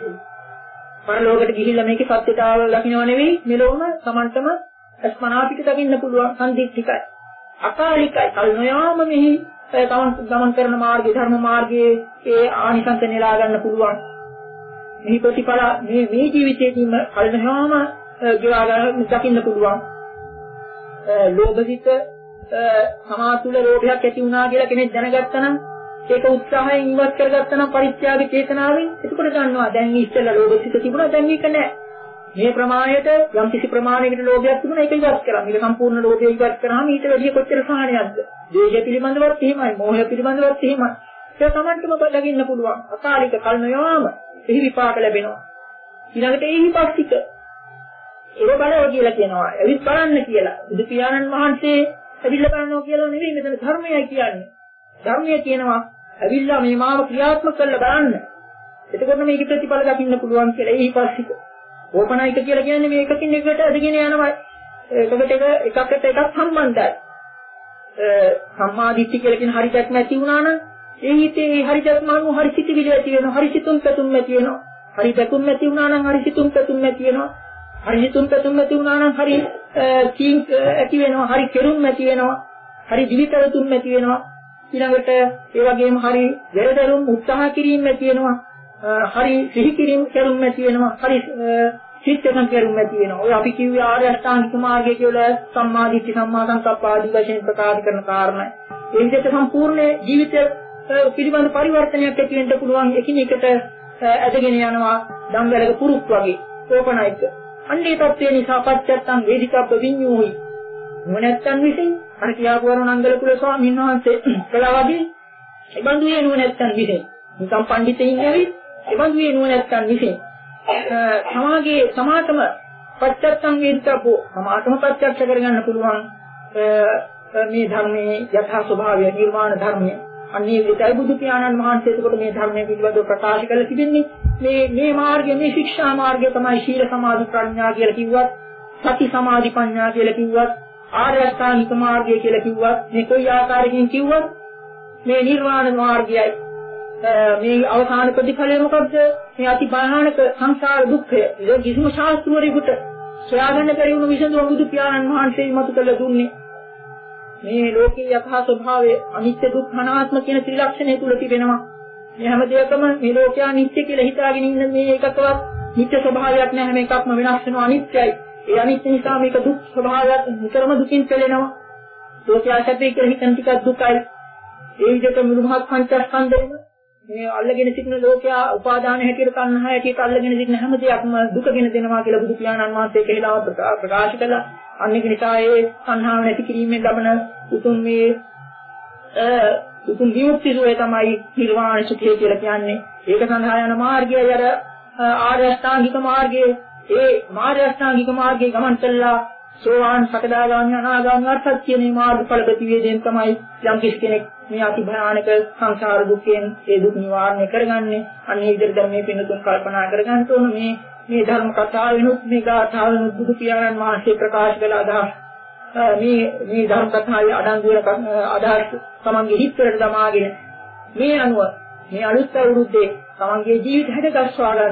පරලෝකයට ගිහිල්ලා මේකේ සත්‍යතාව දකින්නව නෙවෙයි, මෙලොවම Tamanටම අස්මනාපික දකින්න පුළුවන්. සංදිත්තිකයි. අකාලිකයි. කල් නොයාම මෙහි Taman ගමන් කරන මාර්ගයේ ධර්ම මාර්ගයේ ඒ ආනිසංස නෙලා ගන්න පුළුවන්. මේ ප්‍රතිඵල මේ මේ ජීවිතයේදීම කල් නොයාම ගෙවා ගන්න දකින්න පුළුවන්. ලෝභසිත සමාතුල ලෝභයක් ඇති වුණා කියලා කෙනෙක් දැනගත්තා නම් ඒක උත්සාහයෙන් ඉවත් කරගත්තා නම් පරිත්‍යාග චේතනාවෙන් එතකොට ගන්නවා දැන් ඉස්සෙල්ලා ලෝභසිත තිබුණා දැන් මේක නැහැ. මේ ප්‍රමාණයට යම් කිසි ප්‍රමාණයකට ලෝභයක් තිබුණා ඒක ඉවත් කරා. මේක සම්පූර්ණ ලෝභය ඉවත් කරාම ඊට වැඩිය කොච්චර සහනයක්ද? ද්වේෂය පිළිබඳවත් එහෙමයි, මෝහය පිළිබඳවත් එහෙමයි. ඒක Tamanටම බලගින්න පුළුවන්. අකාලික කල් නොයාම එහි විපාක ලැබෙනවා. ඊළඟට එහි විපස්තික ඒක බලව කියලා කියනවා. එවිත් බලන්න කියලා. බුදු පියාණන් වහන්සේ ඇවිල්ලා බලනවා කියලා නෙවෙයි මෙතන ධර්මයයි කියන්නේ. ධර්මය කියනවා ඇවිල්ලා මේ මාව ක්‍රියාත්මක කරලා බලන්න. එතකොට මේකේ ප්‍රතිඵල දකින්න පුළුවන් කියලා. එහි පස්සික. ඕපනායික කියලා කියන්නේ මේ එකකින් එකකට අදගෙන යනවා. එකකට එක එකකට එකක් සම්බන්ධයි. සම්මාදිට්ඨිය කියලා කියන හරියක් නැති වුණා නම් ඒ හිතේ ඒ හරියක් මානු හරි සිතිවිලි ඇති වෙනවා. හරි සිතුම් පැතුම් ඇති වෙනවා. හරි පැතුම් ඇති වුණා නම් හරි සිතුම් පැතුම් ඇති වෙනවා. හරි හිතුම් පැතුම් ඇති වුණා නම් හරි කීම් ඇති වෙනවා, හරි කෙරුම් ඇති වෙනවා, හරි දිවිතරතුම් ඇති වෙනවා. ඊළඟට ඒ වගේම හරි වෙරදරුම් උත්සාහ කිරීම ඇති වෙනවා, හරි සිහි කිරීම කෙරුම් ඇති වෙනවා, හරි සිත්කම් කෙරුම් ඇති වෙනවා. ඔය අපි කිව්වේ ආර්ය අෂ්ටාංගික මාර්ගය කියලා සම්මා දිට්ඨි සම්මා සංකප්ප ආදී වශයෙන් ප්‍රකාශ කරන කාරණා. ඒ විදිහට සම්පූර්ණ ජීවිතය පිළිබඳ පරිවර්තනයක් ඇති වෙන්න පුළුවන්. එකිනෙකට ඇදගෙන යනවා ධම්වැලක පුරුක් වගේ. ඕපනායික අන්නේ තත්ත්වය නිසා පච්චත්තං වේදිකබ්බ විඤ්ඤුහි. නුවණැත්තන් විසින් අර කියාපු වරුණංගල කුල ස්වාමීන් වහන්සේ කළා වගේ ඒ බඳු වේ නුවණැත්තන් විසින් නිකම් පඬිතෙයින් නෙවෙයි ඒ බඳු වේ නුවණැත්තන් විසින් සමාගයේ සමාතම පච්චත්තං වේදිකබ්බ සමාතම ප්‍රත්‍යක්ෂ කරගන්න පුළුවන් මේ ධර්මයේ යථා ස්වභාවය නිර්වාණ ධර්මය. අන්නේ විතරයි බුදු පියාණන් වහන්සේ එතකොට මේ ධර්මයේ පිළිබඳව ප්‍රකාශ කරලා තිබෙන්නේ. මේ මේ මාර්ගය මේ ශික්ෂා මාර්ගය තමයි ශීල සමාධි ප්‍රඥා කියලා කිව්වත්, සති සමාධි ප්‍රඥා කියලා කිව්වත්, ආර්ය අෂ්ටාංගික මාර්ගය කියලා කිව්වත්, මේ කොයි ආකාරයකින් කිව්වත් මේ නිර්වාණ මාර්ගයයි. මේ අවසාන ප්‍රතිඵලය මොකද්ද? මේ අති භයානක සංසාර දුක්ඛය. ඒ කිසිම ශාස්ත්‍රවරයෙකුට සොයාගන්න බැරි වුණු විසඳුම බුදු පියාණන් වහන්සේ මතු කළ දුන්නේ. මේ ලෝකේ යථා ස්වභාවය අනිත්‍ය දුක්ඛ අනාත්ම කියන ත්‍රිලක්ෂණය තුල තිබෙනවා. මේ හැම දෙයකම මේ ලෝකයා නිත්‍ය කියලා හිතාගෙන ඉන්න මේ එකකවත් නිත්‍ය ස්වභාවයක් නැහැ. මේක එකක්ම වෙනස් වෙනවා, අනිත්‍යයි. ඒ අනිත්‍ය නිසා මේක දුක් ස්වභාවයක් නිතරම දුකින් පෙළෙනවා. ලෝකයා සැපේ කියලා හිතන ටිකක් දුකයි. ඒ විදිහට මුළු මහත් පංචස්කන්ධයම මේ අල්ලගෙන සිටින ලෝකයා උපාදාන හැටියට තණ්හා හැටියට අල්ලගෙන සිටින හැම දෙයක්ම දුකගෙන දෙනවා කියලා බුදු පියාණන් වහන්සේ කියලා ප්‍රකාශ කළා. අනික නිසා ඒ තණ්හාව නැති කිරීමෙන් ලබන උතුම් මේ උතුම් විමුක්ති සෝය තමයි නිර්වාණ සුඛය කියලා කියන්නේ. ඒක සඳහා යන මාර්ගයයි අර ආර්ය අෂ්ටාංගික මාර්ගයේ. ඒ ආර්ය අෂ්ටාංගික මාර්ගයේ ගමන් කළා සෝවාන් සකදාගාමී අනාගාමී අර්ථත් කියන මේ මාර්ගඵල ප්‍රතිවේදයෙන් තමයි යම් කිසි කෙනෙක් මේ අති භයානක සංසාර දුකෙන් ඒ දුක් නිවාරණය කරගන්නේ. අන්නේ විදිහට දැන් මේ පින්නතුන් කල්පනා කරගන්න ඕන මේ මේ ධර්ම කතාවෙනුත් මේ ගාථාවෙනුත් බුදු පියාණන් වහන්සේ ප්‍රකාශ කළ අදහස් මේ මේ ධර්ම කතාවේ අඩංගු වෙන අදහස් තමන්ගේ හිතවලට දමාගෙන මේ අනුව මේ අලුත් අවුරුද්දේ තමන්ගේ ජීවිත හැඩගස්වා ගන්නට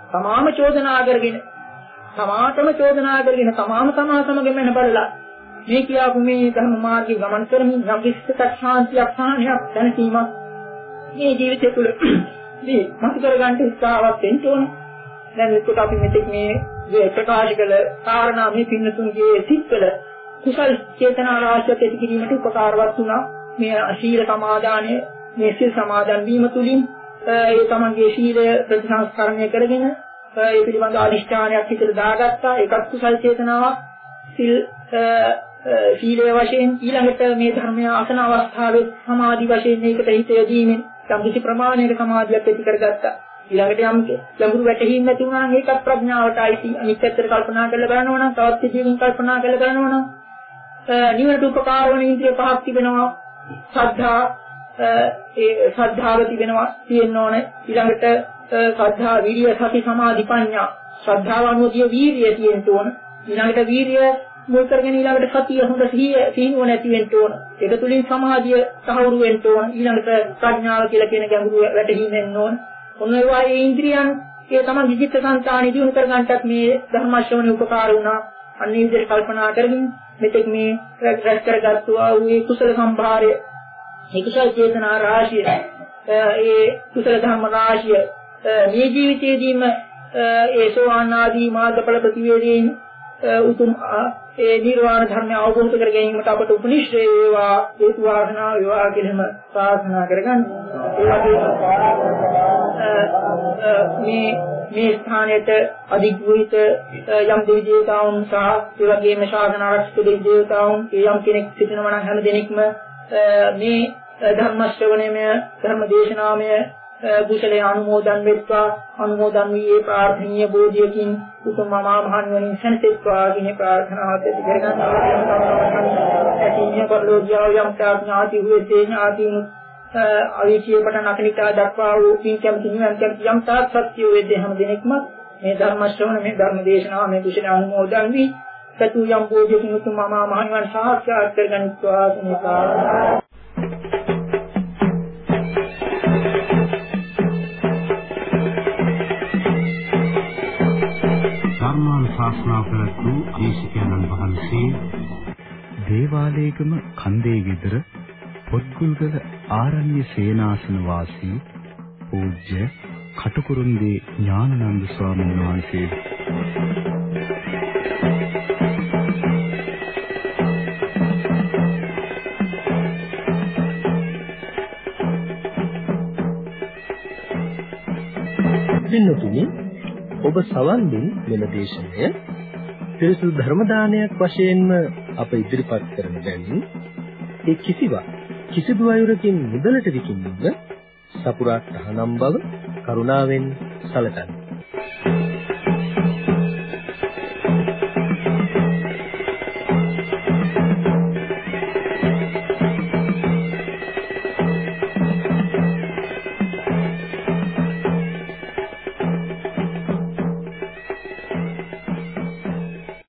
තමාම චෝදනා කරගෙන තමාටම චෝදනා කරගෙන තමාම තමා සමගම යන බලලා මේ කියාපු මේ ධර්ම මාර්ගයේ ගමන් කරමින් යම් කිසිසක් ශාන්තියක් සාහනයක් දැනීමක් මේ ජීවිතය තුළ මේ මතු කරගන්න උත්සාහවත් වෙන්න ඕන. දැන් එතකොට අපි මෙතෙක් මේ ප්‍රකාශ කළ කාරණා මේ පින්නතුන්ගේ සිත්වල කුසල් චේතනා රාශියක් ඇති කිරීමට උපකාරවත් වුණා. මේ ශීල සමාදානය මේ සීල් සමාදන් වීම තුළින් ඒ තමන්ගේ ශීලය ප්‍රතිසංස්කරණය කරගෙන ඒ පිළිබඳ අනිෂ්ඨානයක් හිතට දාගත්තා. ඒකත් කුසල් චේතනාවක්. සීල් ශීලයේ වශයෙන් ඊළඟට මේ ධර්මය අසන අවස්ථාවේ සමාධි වශයෙන් මේකට හිත යොදීමෙන් යම් කිසි ප්‍රමාණයක සමාධියක් ඇති කරගත්තා. ඊළඟට යම් ගැඹුරු වැටහීම් නැති වුණා නම් ඒකත් ප්‍රඥාවට අයිති. අනිත් පැත්තට කල්පනා කරලා බලනවා නම් තවත් විදිහකින් කල්පනා කරලා බලනවා නම් නිවනට උපකාර වන ඉන්ද්‍රිය පහක් තිබෙනවා. ශ්‍රද්ධා ඒ ශ්‍රද්ධාව තිබෙනවා තියෙන්න ඕනේ. ඊළඟට ශ්‍රද්ධා, විරිය, සති, සමාධි, ප්‍රඥා. ශ්‍රද්ධාව අනුදිය වීරිය තියෙන්න ඕන. ඊළඟට වීරිය මුල් කරගෙන ඊළඟට සතිය හොඳ සිහිය සිහිනුව නැති වෙන්න ඕන. ඒක තුලින් සමාධිය සහවුරු වෙන්න ඕන. ඊළඟට ප්‍රඥාව කියලා කියන ගැඹුරු වැටහීම එන්න ඕන. ඔන්න ඒ වගේ ඉන්ද්‍රියන් ඒ තමයි විචිත්ත සංතාණි දිනු කර ගන්නටත් මේ ධර්ම ශ්‍රවණය උපකාර වුණා. අන්න ඒ විදිහට කල්පනා කරමින් මෙතෙක් මේ රැස් කරගත්තු ආ වූ කුසල සම්භාරය, ඒ කුසල චේතනා රාශිය, ඒ කුසල ධර්ම රාශිය මේ ජීවිතයේදීම ඒ සෝවාන් ආදී මාර්ගඵල ප්‍රතිවේදීන් උතුම් ඒ නිර්වාණ ධර්මය අවබෝධ කර ගැනීමට අපට උපනිශ්‍රේ වේවා, හේතු වාසනා වේවා කියලාම ප්‍රාර්ථනා කරගන්න. ඒ වගේම මේ මේ ස්ථානයට අධිග්‍රහිත යම් දෙවි දේවතාවුන් සහ ඒ වගේම ශාසන ආරක්ෂක දෙවි දේවතාවුන් යම් කෙනෙක් සිටිනවා නම් හැම දෙනෙක්ම මේ ධර්ම ශ්‍රවණයමය ධර්ම දේශනාමය කුසලයේ අනුමෝදන් වෙත්වා. අනුමෝදන් වී ප්‍රාර්ථනීය බෝධියකින් උතුම් මහා මහණවරින් සැනසෙත්වා කියන ප්‍රාර්ථනාවත් ඇති කරගන්නවා. ඇතිනිය පරිලෝකියාව යම් ඥාති වූ ඥාතින් අවිචිය පටන් අකනිකා දක්වා වූ පින් කැමති නිවන් කැමති යම් තාත් සත්‍ය වේදේ හැම දිනෙකම මේ ධර්ම ශ්‍රවණ මේ ධර්ම දේශනාව මේ කුසල අනුමෝදන් වී සතු යම් බෝධියකින් උතුම් මහා මහණවන් සාක්ෂාත් කරගනිත්වා කියන ප්‍රාර්ථනාව. ශාස්ත්‍රා ප්‍රතු දේශකයන්න් වහන්සේ දේවාලයේගම කන්දේ ගෙදර පොත්ගුල්ගල ආරණ්‍ය සේනාසන වාසී පූජ්‍ය කටුකුරුන්දී ඥානানন্দ ස්වාමීන් වහන්සේ. පින්නතුනි, ඔබ සවන් දුන් මෙම දේශනය පිරිසුදු ධර්ම දානයක් වශයෙන්ම අප ඉදිරිපත් කරන බැවින් ඒ කිසිවක් කිසිදු අයුරකින් මුදලට විකිණීම සපුරා තහනම් බව කරුණාවෙන් සැලකන්න.